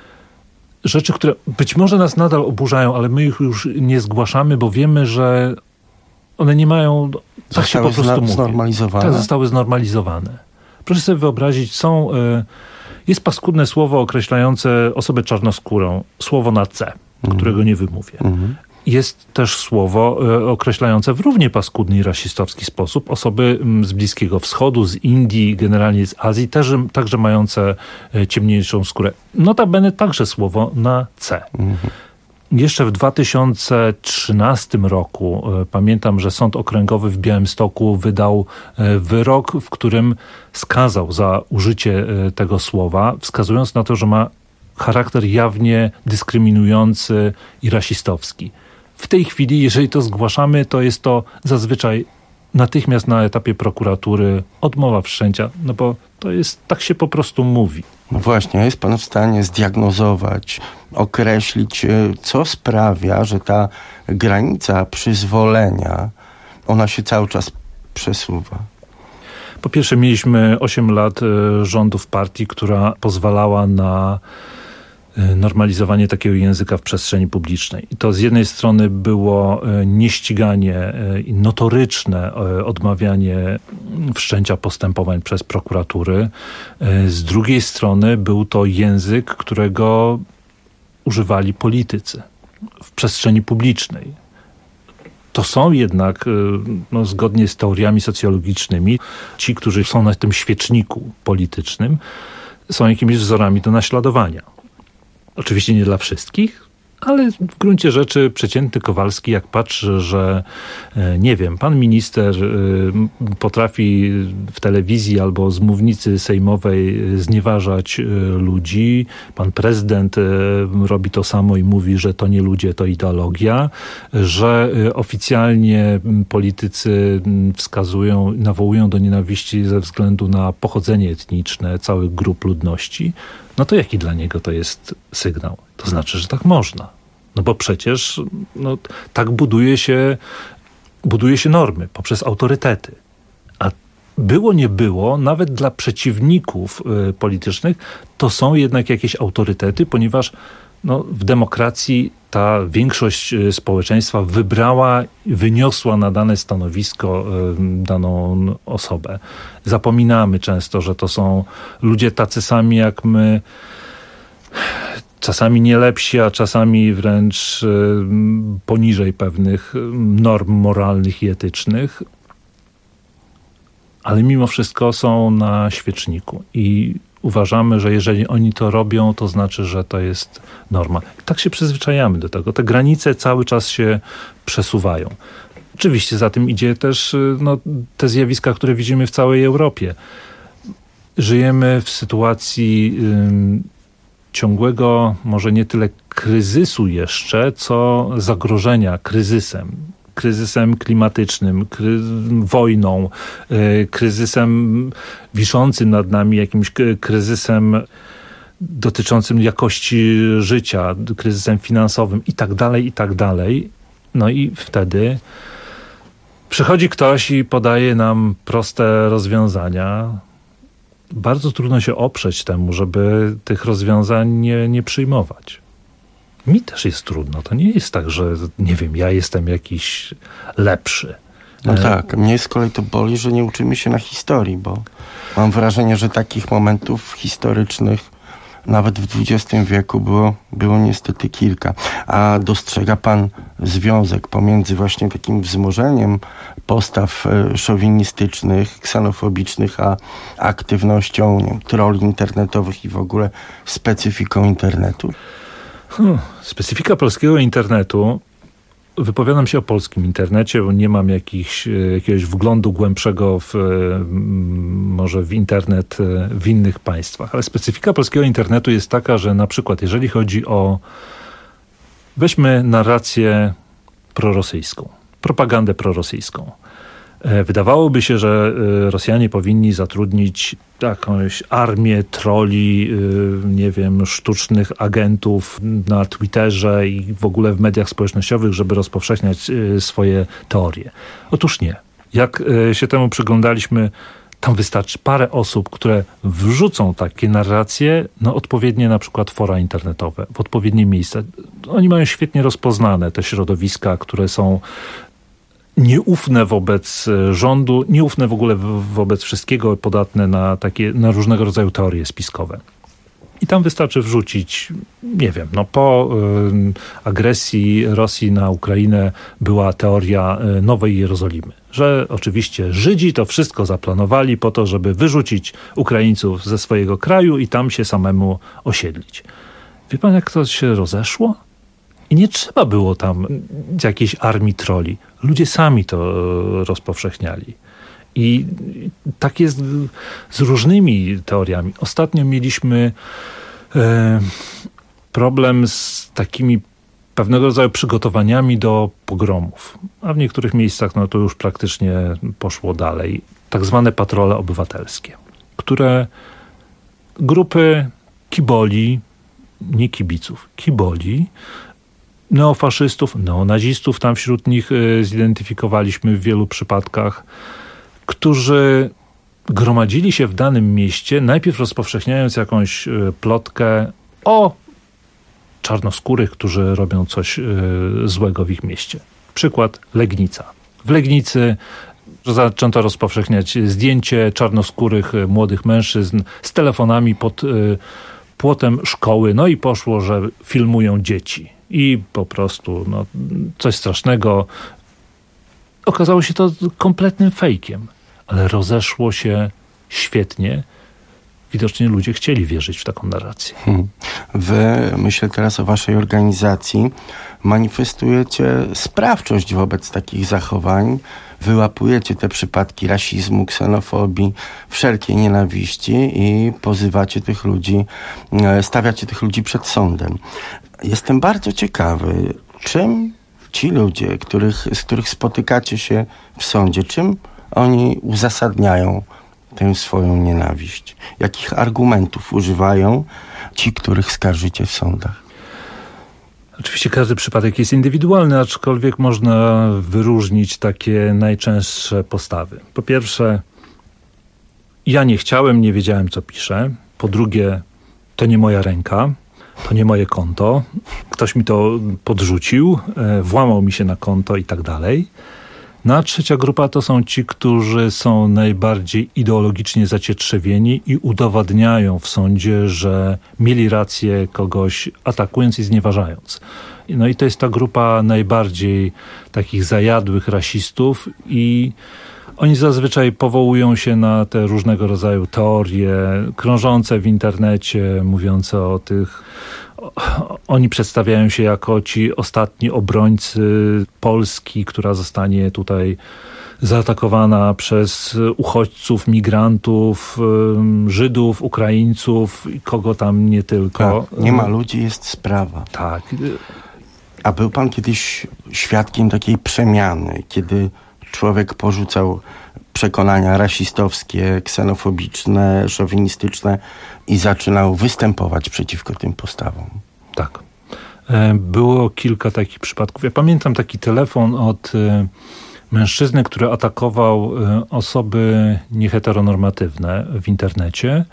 rzeczy, które być może nas nadal oburzają, ale my ich już nie zgłaszamy, bo wiemy, że one nie mają... Tak się po prostu zna- mówi. znormalizowane. Tak, zostały znormalizowane. Proszę sobie wyobrazić, są... Jest paskudne słowo określające osobę czarnoskórą. Słowo na C, mm. którego nie wymówię. Mm. Jest też słowo określające w równie paskudny i rasistowski sposób osoby z Bliskiego Wschodu, z Indii, generalnie z Azji, też, także mające ciemniejszą skórę. Notabene także słowo na C. Mhm. Jeszcze w dwa tysiące trzynastym roku pamiętam, że Sąd Okręgowy w Białymstoku wydał wyrok, w którym skazał za użycie tego słowa, wskazując na to, że ma charakter jawnie dyskryminujący i rasistowski. W tej chwili, jeżeli to zgłaszamy, to jest to zazwyczaj natychmiast na etapie prokuratury odmowa wszczęcia, no bo to jest, tak się po prostu mówi. No właśnie, jest pan w stanie zdiagnozować, określić, co sprawia, że ta granica przyzwolenia, ona się cały czas przesuwa? Po pierwsze, mieliśmy osiem lat rządów partii, która pozwalała na normalizowanie takiego języka w przestrzeni publicznej. I to z jednej strony było nieściganie i notoryczne odmawianie wszczęcia postępowań przez prokuratury. Z drugiej strony był to język, którego używali politycy w przestrzeni publicznej. To są jednak, no, zgodnie z teoriami socjologicznymi, ci, którzy są na tym świeczniku politycznym, są jakimiś wzorami do naśladowania. Oczywiście nie dla wszystkich, ale w gruncie rzeczy przeciętny Kowalski, jak patrzy, że nie wiem, pan minister potrafi w telewizji albo z mównicy sejmowej znieważać ludzi, pan prezydent robi to samo i mówi, że to nie ludzie, to ideologia, że oficjalnie politycy wskazują, nawołują do nienawiści ze względu na pochodzenie etniczne całych grup ludności, no to jaki dla niego to jest sygnał? To znaczy, że tak można. No bo przecież no, tak buduje się, buduje się normy poprzez autorytety. A było nie było, nawet dla przeciwników y, politycznych, to są jednak jakieś autorytety, ponieważ no, w demokracji ta większość y, społeczeństwa wybrała, wyniosła na dane stanowisko y, daną osobę. Zapominamy często, że to są ludzie tacy sami jak my, czasami nie lepsi, a czasami wręcz poniżej pewnych norm moralnych i etycznych, ale mimo wszystko są na świeczniku i uważamy, że jeżeli oni to robią, to znaczy, że to jest norma. I tak się przyzwyczajamy do tego. Te granice cały czas się przesuwają. Oczywiście za tym idzie też no, te zjawiska, które widzimy w całej Europie. Żyjemy w sytuacji ym, ciągłego, może nie tyle kryzysu jeszcze, co zagrożenia kryzysem. Kryzysem klimatycznym, kry, wojną, y, kryzysem wiszącym nad nami, jakimś kryzysem dotyczącym jakości życia, kryzysem finansowym i tak dalej, i tak dalej. No i wtedy Przychodzi ktoś i podaje nam proste rozwiązania. Bardzo trudno się oprzeć temu, żeby tych rozwiązań nie, nie przyjmować. Mi też jest trudno. To nie jest tak, że nie wiem, ja jestem jakiś lepszy. No tak, mnie z kolei to boli, że nie uczymy się na historii, bo mam wrażenie, że takich momentów historycznych nawet w dwudziestym wieku było, było niestety kilka. A dostrzega pan związek pomiędzy właśnie takim wzmożeniem postaw szowinistycznych, ksenofobicznych, a aktywnością nie wiem, trolli internetowych i w ogóle specyfiką internetu? Hmm, specyfika polskiego internetu. Wypowiadam się o polskim internecie, bo nie mam jakichś, jakiegoś wglądu głębszego w, może w internet w innych państwach. Ale specyfika polskiego internetu jest taka, że na przykład jeżeli chodzi o, weźmy narrację prorosyjską, propagandę prorosyjską. Wydawałoby się, że Rosjanie powinni zatrudnić jakąś armię trolli, nie wiem, sztucznych agentów na Twitterze i w ogóle w mediach społecznościowych, żeby rozpowszechniać swoje teorie. Otóż nie. Jak się temu przyglądaliśmy, tam wystarczy parę osób, które wrzucą takie narracje na odpowiednie na przykład fora internetowe, w odpowiednie miejsca. Oni mają świetnie rozpoznane te środowiska, które są nieufne wobec rządu, nieufne w ogóle wobec wszystkiego, podatne na takie, na różnego rodzaju teorie spiskowe. I tam wystarczy wrzucić, nie wiem, no po y, agresji Rosji na Ukrainę była teoria y, Nowej Jerozolimy, że oczywiście Żydzi to wszystko zaplanowali po to, żeby wyrzucić Ukraińców ze swojego kraju i tam się samemu osiedlić. Wie pan, jak to się rozeszło? I nie trzeba było tam jakiejś armii troli. Ludzie sami to rozpowszechniali. I tak jest z różnymi teoriami. Ostatnio mieliśmy e, problem z takimi pewnego rodzaju przygotowaniami do pogromów. A w niektórych miejscach no to już praktycznie poszło dalej. Tak zwane patrole obywatelskie, które grupy kiboli, nie kibiców, kiboli, neofaszystów, neonazistów tam wśród nich y, zidentyfikowaliśmy w wielu przypadkach, którzy gromadzili się w danym mieście, najpierw rozpowszechniając jakąś y, plotkę o czarnoskórych, którzy robią coś y, złego w ich mieście. Przykład Legnica. W Legnicy zaczęto rozpowszechniać zdjęcie czarnoskórych y, młodych mężczyzn z telefonami pod y, płotem szkoły, no i poszło, że filmują dzieci. I po prostu no, coś strasznego. Okazało się to kompletnym fejkiem, ale rozeszło się świetnie. Widocznie ludzie chcieli wierzyć w taką narrację. Hmm. Wy, myślę teraz o waszej organizacji, manifestujecie sprawczość wobec takich zachowań, wyłapujecie te przypadki rasizmu, ksenofobii, wszelkiej nienawiści i pozywacie tych ludzi, stawiacie tych ludzi przed sądem. Jestem bardzo ciekawy, czym ci ludzie, których, z których spotykacie się w sądzie, czym oni uzasadniają tę swoją nienawiść? Jakich argumentów używają ci, których skarżycie w sądach? Oczywiście każdy przypadek jest indywidualny, aczkolwiek można wyróżnić takie najczęstsze postawy. Po pierwsze, ja nie chciałem, nie wiedziałem, co piszę. Po drugie, to nie moja ręka, to nie moje konto. Ktoś mi to podrzucił, włamał mi się na konto i tak dalej. No a trzecia grupa to są ci, którzy są najbardziej ideologicznie zacietrzewieni i udowadniają w sądzie, że mieli rację kogoś atakując i znieważając. No i to jest ta grupa najbardziej takich zajadłych rasistów i oni zazwyczaj powołują się na te różnego rodzaju teorie krążące w internecie, mówiące o tych... Oni przedstawiają się jako ci ostatni obrońcy Polski, która zostanie tutaj zaatakowana przez uchodźców, migrantów, Żydów, Ukraińców i kogo tam nie tylko. Tak, nie ma ludzi, jest sprawa. Tak. A był pan kiedyś świadkiem takiej przemiany, kiedy człowiek porzucał przekonania rasistowskie, ksenofobiczne, szowinistyczne i zaczynał występować przeciwko tym postawom? Tak. Było kilka takich przypadków. Ja pamiętam taki telefon od mężczyzny, który atakował osoby nieheteronormatywne w internecie.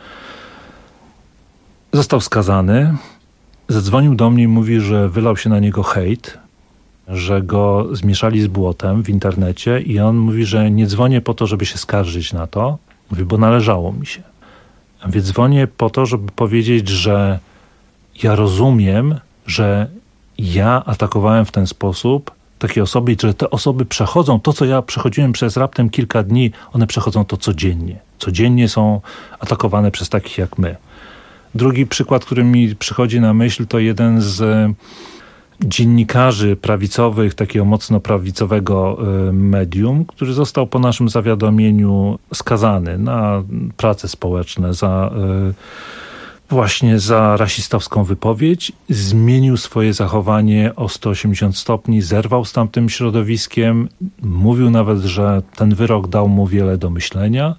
Został skazany. Zadzwonił do mnie i mówi, że wylał się na niego hejt, że go zmieszali z błotem w internecie i on mówi, że nie dzwonię po to, żeby się skarżyć na to. Mówi, bo należało mi się. A więc dzwonię po to, żeby powiedzieć, że ja rozumiem, że ja atakowałem w ten sposób takie osoby, że te osoby przechodzą to, co ja przechodziłem przez raptem kilka dni, one przechodzą to codziennie. Codziennie są atakowane przez takich jak my. Drugi przykład, który mi przychodzi na myśl, to jeden z dziennikarzy prawicowych, takiego mocno prawicowego medium, który został po naszym zawiadomieniu skazany na prace społeczne za właśnie za rasistowską wypowiedź. Zmienił swoje zachowanie o sto osiemdziesiąt stopni, zerwał z tamtym środowiskiem. Mówił nawet, że ten wyrok dał mu wiele do myślenia.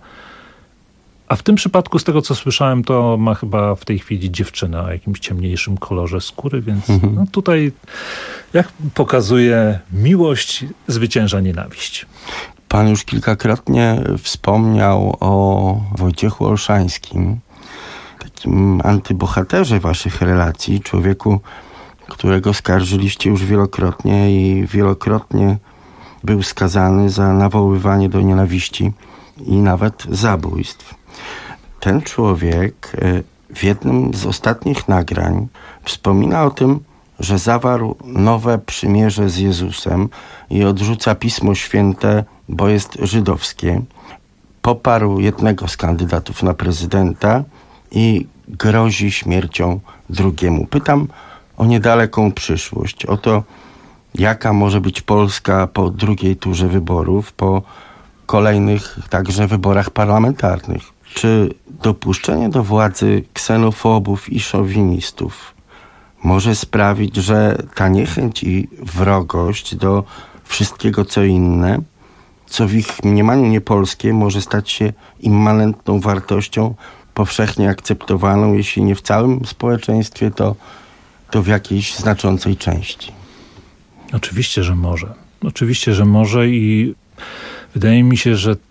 A w tym przypadku, z tego co słyszałem, to ma chyba w tej chwili dziewczyna o jakimś ciemniejszym kolorze skóry, więc mhm. no tutaj, jak pokazuje, miłość zwycięża nienawiść. Pan już kilkakrotnie wspomniał o Wojciechu Olszańskim, takim antybohaterze waszych relacji, człowieku, którego skarżyliście już wielokrotnie i wielokrotnie był skazany za nawoływanie do nienawiści i nawet zabójstw. Ten człowiek w jednym z ostatnich nagrań wspomina o tym, że zawarł nowe przymierze z Jezusem i odrzuca Pismo Święte, bo jest żydowskie. Poparł jednego z kandydatów na prezydenta i grozi śmiercią drugiemu. Pytam o niedaleką przyszłość, o to, jaka może być Polska po drugiej turze wyborów, po kolejnych także wyborach parlamentarnych. Czy dopuszczenie do władzy ksenofobów i szowinistów może sprawić, że ta niechęć i wrogość do wszystkiego, co inne, co w ich mniemaniu niepolskie, może stać się immanentną wartością, powszechnie akceptowaną, jeśli nie w całym społeczeństwie, to, to w jakiejś znaczącej części? Oczywiście, że może. Oczywiście, że może i wydaje mi się, że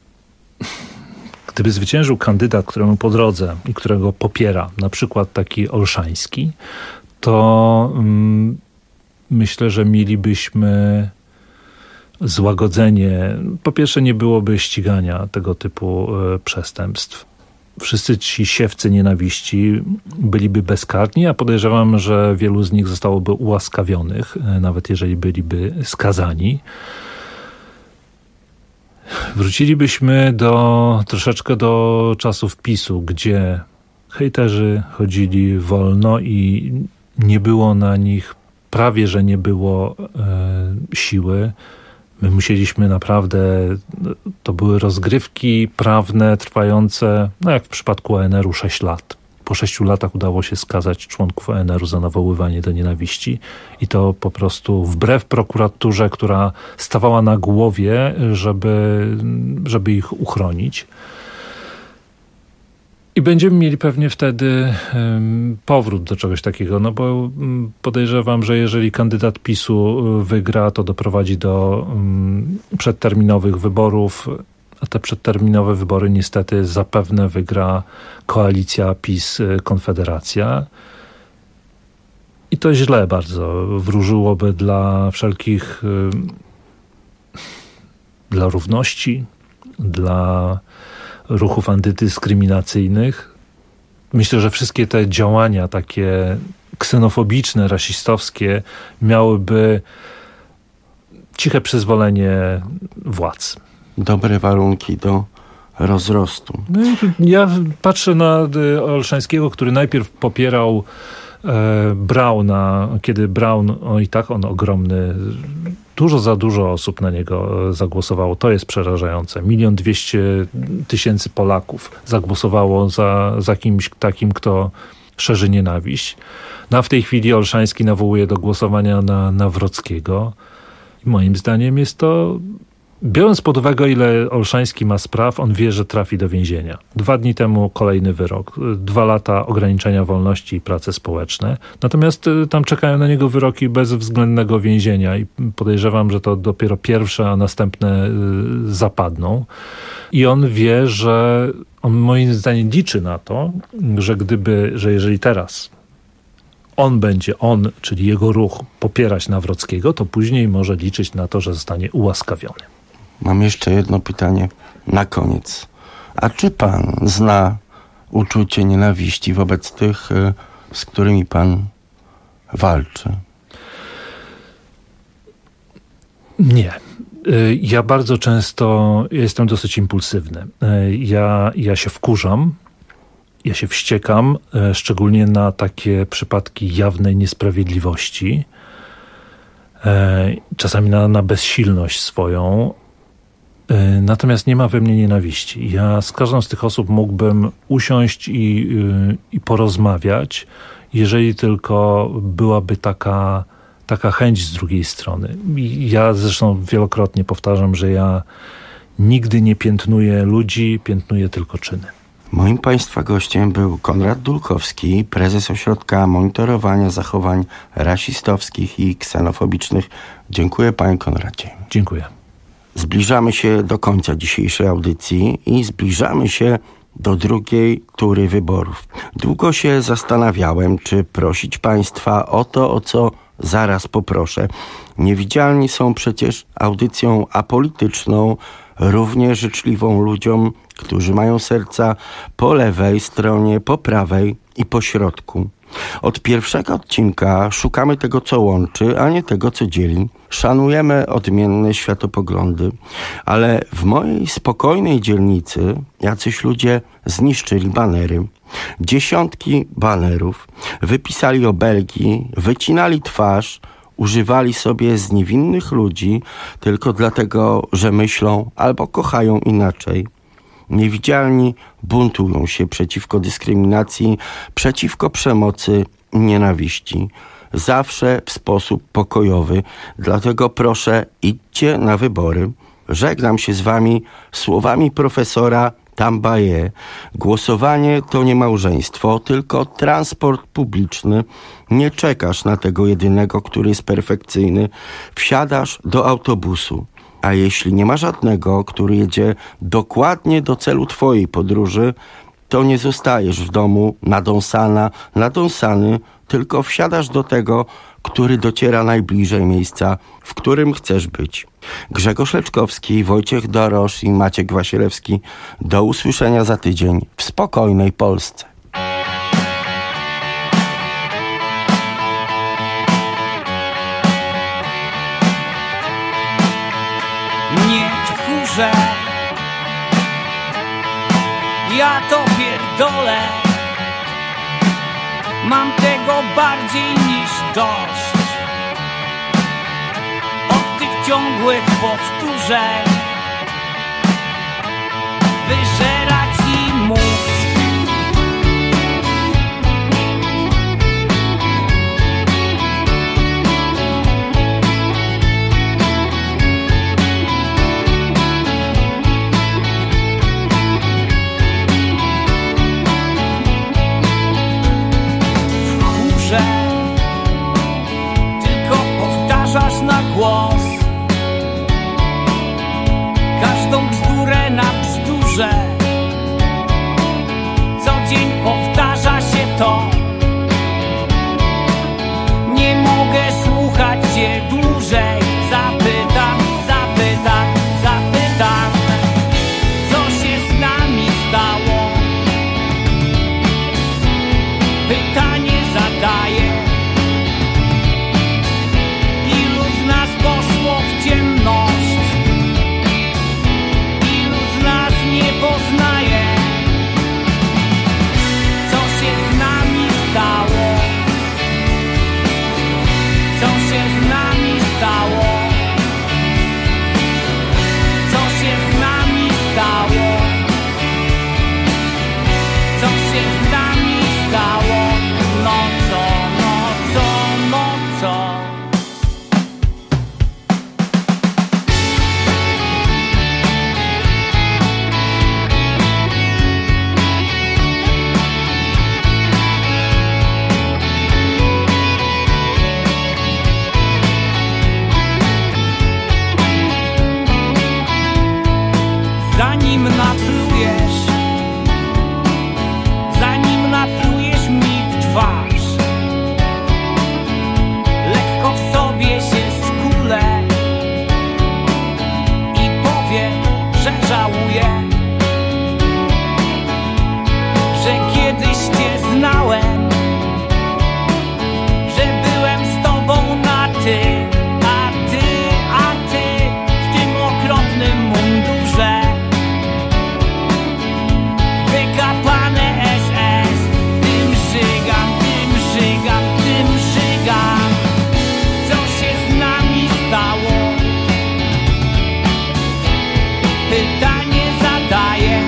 gdyby zwyciężył kandydat, któremu po drodze i którego popiera, na przykład taki Olszański, to mm, myślę, że mielibyśmy złagodzenie. Po pierwsze, nie byłoby ścigania tego typu y, przestępstw. Wszyscy ci siewcy nienawiści byliby bezkarni, a podejrzewam, że wielu z nich zostałoby ułaskawionych, y, nawet jeżeli byliby skazani. Wrócilibyśmy do troszeczkę do czasów PiSu, gdzie hejterzy chodzili wolno i nie było na nich, prawie że nie było e, siły. My musieliśmy naprawdę, to były rozgrywki prawne trwające, no jak w przypadku O N R u, sześć lat. Po sześciu latach udało się skazać członków O N R u za nawoływanie do nienawiści i to po prostu wbrew prokuraturze, która stawała na głowie, żeby, żeby ich uchronić. I będziemy mieli pewnie wtedy um, powrót do czegoś takiego, no bo um, podejrzewam, że jeżeli kandydat PiSu wygra, to doprowadzi do um, przedterminowych wyborów, a te przedterminowe wybory niestety zapewne wygra koalicja PiS-Konfederacja. I to źle bardzo wróżyłoby dla wszelkich, y, dla równości, dla ruchów antydyskryminacyjnych. Myślę, że wszystkie te działania takie ksenofobiczne, rasistowskie miałyby ciche przyzwolenie władz. Dobre warunki do rozrostu. Ja patrzę na Olszańskiego, który najpierw popierał e, Brauna, kiedy Braun, o i tak on ogromny, dużo za dużo osób na niego zagłosowało. To jest przerażające. Milion dwieście tysięcy Polaków zagłosowało za, za kimś takim, kto szerzy nienawiść. No a w tej chwili Olszański nawołuje do głosowania na Nawrockiego. I moim zdaniem jest to Biorąc pod uwagę, ile Olszański ma spraw, on wie, że trafi do więzienia. Dwa dni temu kolejny wyrok. Dwa lata ograniczenia wolności i prace społeczne. Natomiast tam czekają na niego wyroki bezwzględnego więzienia i podejrzewam, że to dopiero pierwsze, a następne zapadną. I on wie, że on moim zdaniem liczy na to, że gdyby, że jeżeli teraz on będzie, on, czyli jego ruch, popierać Nawrockiego, to później może liczyć na to, że zostanie ułaskawiony. Mam jeszcze jedno pytanie na koniec. A czy pan zna uczucie nienawiści wobec tych, z którymi pan walczy? Nie. Ja bardzo często jestem dosyć impulsywny. Ja, ja się wkurzam, ja się wściekam, szczególnie na takie przypadki jawnej niesprawiedliwości, czasami na, na bezsilność swoją. Natomiast nie ma we mnie nienawiści. Ja z każdą z tych osób mógłbym usiąść i, i porozmawiać, jeżeli tylko byłaby taka, taka chęć z drugiej strony. I ja zresztą wielokrotnie powtarzam, że ja nigdy nie piętnuję ludzi, piętnuję tylko czyny. Moim państwa gościem był Konrad Dulkowski, prezes Ośrodka Monitorowania Zachowań Rasistowskich i Ksenofobicznych. Dziękuję, panie Konradzie. Dziękuję. Zbliżamy się do końca dzisiejszej audycji i zbliżamy się do drugiej tury wyborów. Długo się zastanawiałem, czy prosić państwa o to, o co zaraz poproszę. Niewidzialni są przecież audycją apolityczną, równie życzliwą ludziom, którzy mają serca po lewej stronie, po prawej i po środku. Od pierwszego odcinka szukamy tego, co łączy, a nie tego, co dzieli. Szanujemy odmienne światopoglądy, ale w mojej spokojnej dzielnicy jacyś ludzie zniszczyli banery. Dziesiątki banerów. Wypisali obelgi, wycinali twarz, używali sobie z niewinnych ludzi tylko dlatego, że myślą albo kochają inaczej. Niewidzialni buntują się przeciwko dyskryminacji, przeciwko przemocy i nienawiści. Zawsze w sposób pokojowy. Dlatego proszę, idźcie na wybory. Żegnam się z wami słowami profesora Tambaye. Głosowanie to nie małżeństwo, tylko transport publiczny. Nie czekasz na tego jedynego, który jest perfekcyjny. Wsiadasz do autobusu. A jeśli nie ma żadnego, który jedzie dokładnie do celu twojej podróży, to nie zostajesz w domu nadąsana, nadąsany, tylko wsiadasz do tego, który dociera najbliżej miejsca, w którym chcesz być. Grzegorz Leczkowski, Wojciech Dorosz i Maciek Wasielewski. Do usłyszenia za tydzień w spokojnej Polsce. Nie tchórze, ja to pierdolę. Mam tego bardziej niż dość. Od tych ciągłych powtórzeń wyżerać i mózg. Tylko powtarzasz na głos każdą bzdurę na bzdurze. Co dzień powtarza się to. Nie mogę słuchać cię dłużej. Zapytam, zapytam, zapytam, co się z nami stało. Pytanie zadaję. Ilu z nas poszło w ciemność? Ilu z nas nie poznało? zanim naplujesz, zanim naplujesz mi w twarz, lekko w sobie się skulę i powiem, że żałuję, że kiedyś cię znałem, że byłem z tobą na ty, a ty, a ty w tym okropnym mundurze, wykapane S S, tym żygam, tym żygam, tym żygam. Co się z nami stało? Pytanie zadaję.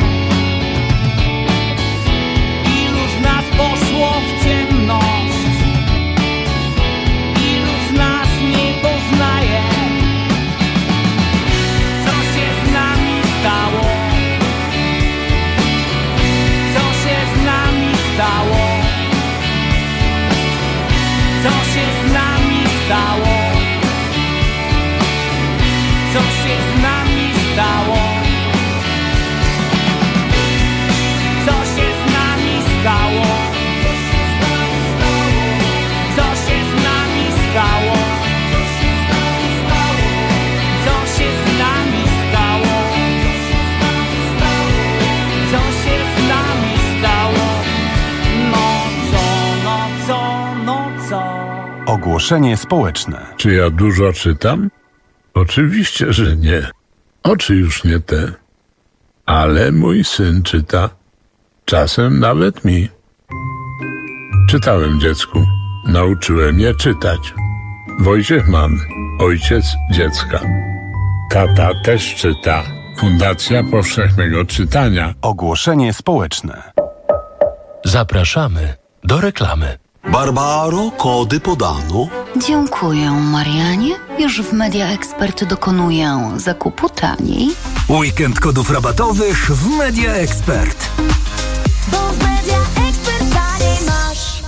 Ilu z nas poszło w ciemność? Ilu z nas nie poznaje? Co się z nami stało? Co się z nami stało? Co się z nami stało? Co się z nami stało? Co się z nami stało? Co się z nami stało? Co się z nami stało? Co się z nami stało? No co, no co, no co? Ogłoszenie społeczne. Czy ja dużo czytam? Oczywiście, że nie. Oczy już nie te. Ale mój syn czyta. Czasem nawet mi. Czytałem dziecku. Nauczyłem je czytać. Wojciech Mann, ojciec dziecka. Tata też czyta. Fundacja Powszechnego Czytania. Ogłoszenie społeczne. Zapraszamy do reklamy. Barbaro, kody podano. Dziękuję, Marianie. Już w Media Expert dokonuję zakupu taniej. Weekend kodów rabatowych w Media Expert. Bo w Media Expert taniej masz.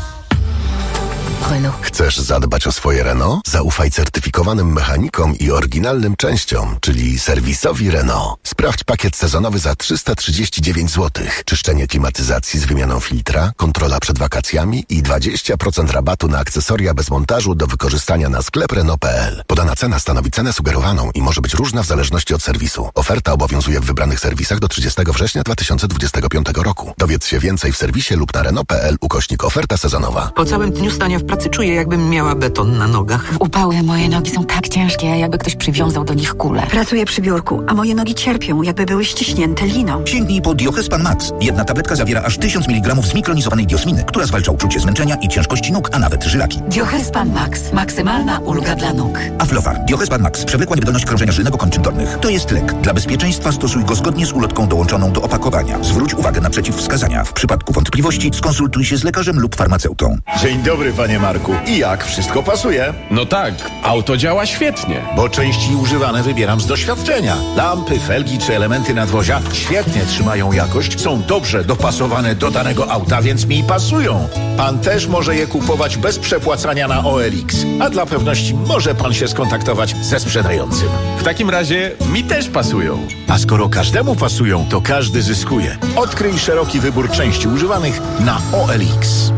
Renault. Chcesz zadbać o swoje Renault? Zaufaj certyfikowanym mechanikom i oryginalnym częściom, czyli serwisowi Renault. Sprawdź pakiet sezonowy za trzysta trzydzieści dziewięć złotych. Czyszczenie klimatyzacji z wymianą filtra, kontrola przed wakacjami i dwadzieścia procent rabatu na akcesoria bez montażu do wykorzystania na sklep Renault kropka p l. Podana cena stanowi cenę sugerowaną i może być różna w zależności od serwisu. Oferta obowiązuje w wybranych serwisach do trzydziestego września dwa tysiące dwudziestego piątego roku. Dowiedz się więcej w serwisie lub na Renault kropka p l ukośnik oferta sezonowa. Po całym dniu stania w pracy czuję, jakbym miała beton na nogach. W upały moje nogi są tak ciężkie, jakby ktoś przywiązał do nich kulę. Pracuję przy biurku, a moje nogi cierpią, jakby były ściśnięte liną. Sięgnij po Diochespan Max. Jedna tabletka zawiera aż tysiąc miligramów zmikronizowanej diosminy, która zwalcza uczucie zmęczenia i ciężkości nóg, a nawet żylaki. Diochespan Max. Maksymalna ulga dla nóg. Aflofar. Diochespan Max. Przewlekła niewydolność krążenia żylnego kończyn dolnych. To jest lek. Dla bezpieczeństwa stosuj go zgodnie z ulotką dołączoną do opakowania. Zwróć uwagę na przeciwwskazania. W przypadku wątpliwości skonsultuj się z lekarzem lub farmaceutą. Dzień dobry, panie Marku. I jak? Wszystko pasuje? No tak, auto działa świetnie. Bo części używane wybieram z doświadczenia. Lampy, felgi czy elementy nadwozia świetnie trzymają jakość, są dobrze dopasowane do danego auta, więc mi pasują. Pan też może je kupować bez przepłacania na O L X. A dla pewności może pan się skontaktować ze sprzedającym. W takim razie mi też pasują. A skoro każdemu pasują, to każdy zyskuje. Odkryj szeroki wybór części używanych na O L X.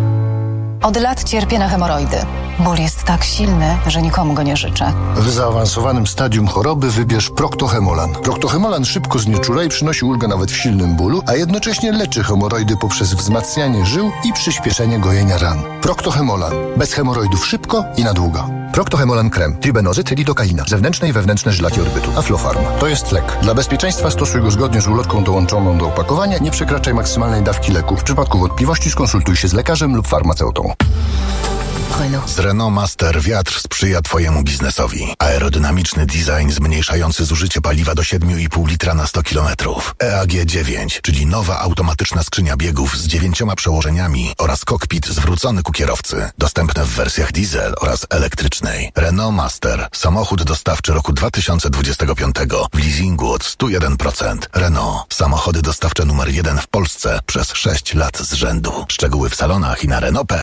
Od lat cierpię na hemoroidy. Ból jest tak silny, że nikomu go nie życzę. W zaawansowanym stadium choroby wybierz Proctohemolan. Proctohemolan szybko znieczula i przynosi ulgę nawet w silnym bólu, a jednocześnie leczy hemoroidy poprzez wzmacnianie żył i przyspieszenie gojenia ran. Proctohemolan. Bez hemoroidów szybko i na długo. Proctohemolan krem. Tribenozyt, lidokaina. Zewnętrzne i wewnętrzne żylaki orbytu. Aflofarm. To jest lek. Dla bezpieczeństwa stosuj go zgodnie z ulotką dołączoną do opakowania. Nie przekraczaj maksymalnej dawki leku. W przypadku wątpliwości skonsultuj się z lekarzem lub farmaceutą. Renault. Z Renault Master wiatr sprzyja twojemu biznesowi. Aerodynamiczny design zmniejszający zużycie paliwa do siedem i pół litra na sto kilometrów. E A G dziewięć, czyli nowa automatyczna skrzynia biegów z dziewięcioma przełożeniami oraz kokpit zwrócony ku kierowcy. Dostępne w wersjach diesel oraz elektrycznej. Renault Master. Samochód dostawczy roku dwa tysiące dwudziestego piątego w leasingu od sto jeden procent. Renault. Samochody dostawcze numer jeden w Polsce przez sześć lat z rzędu. Szczegóły w salonach i na Renault kropka p l.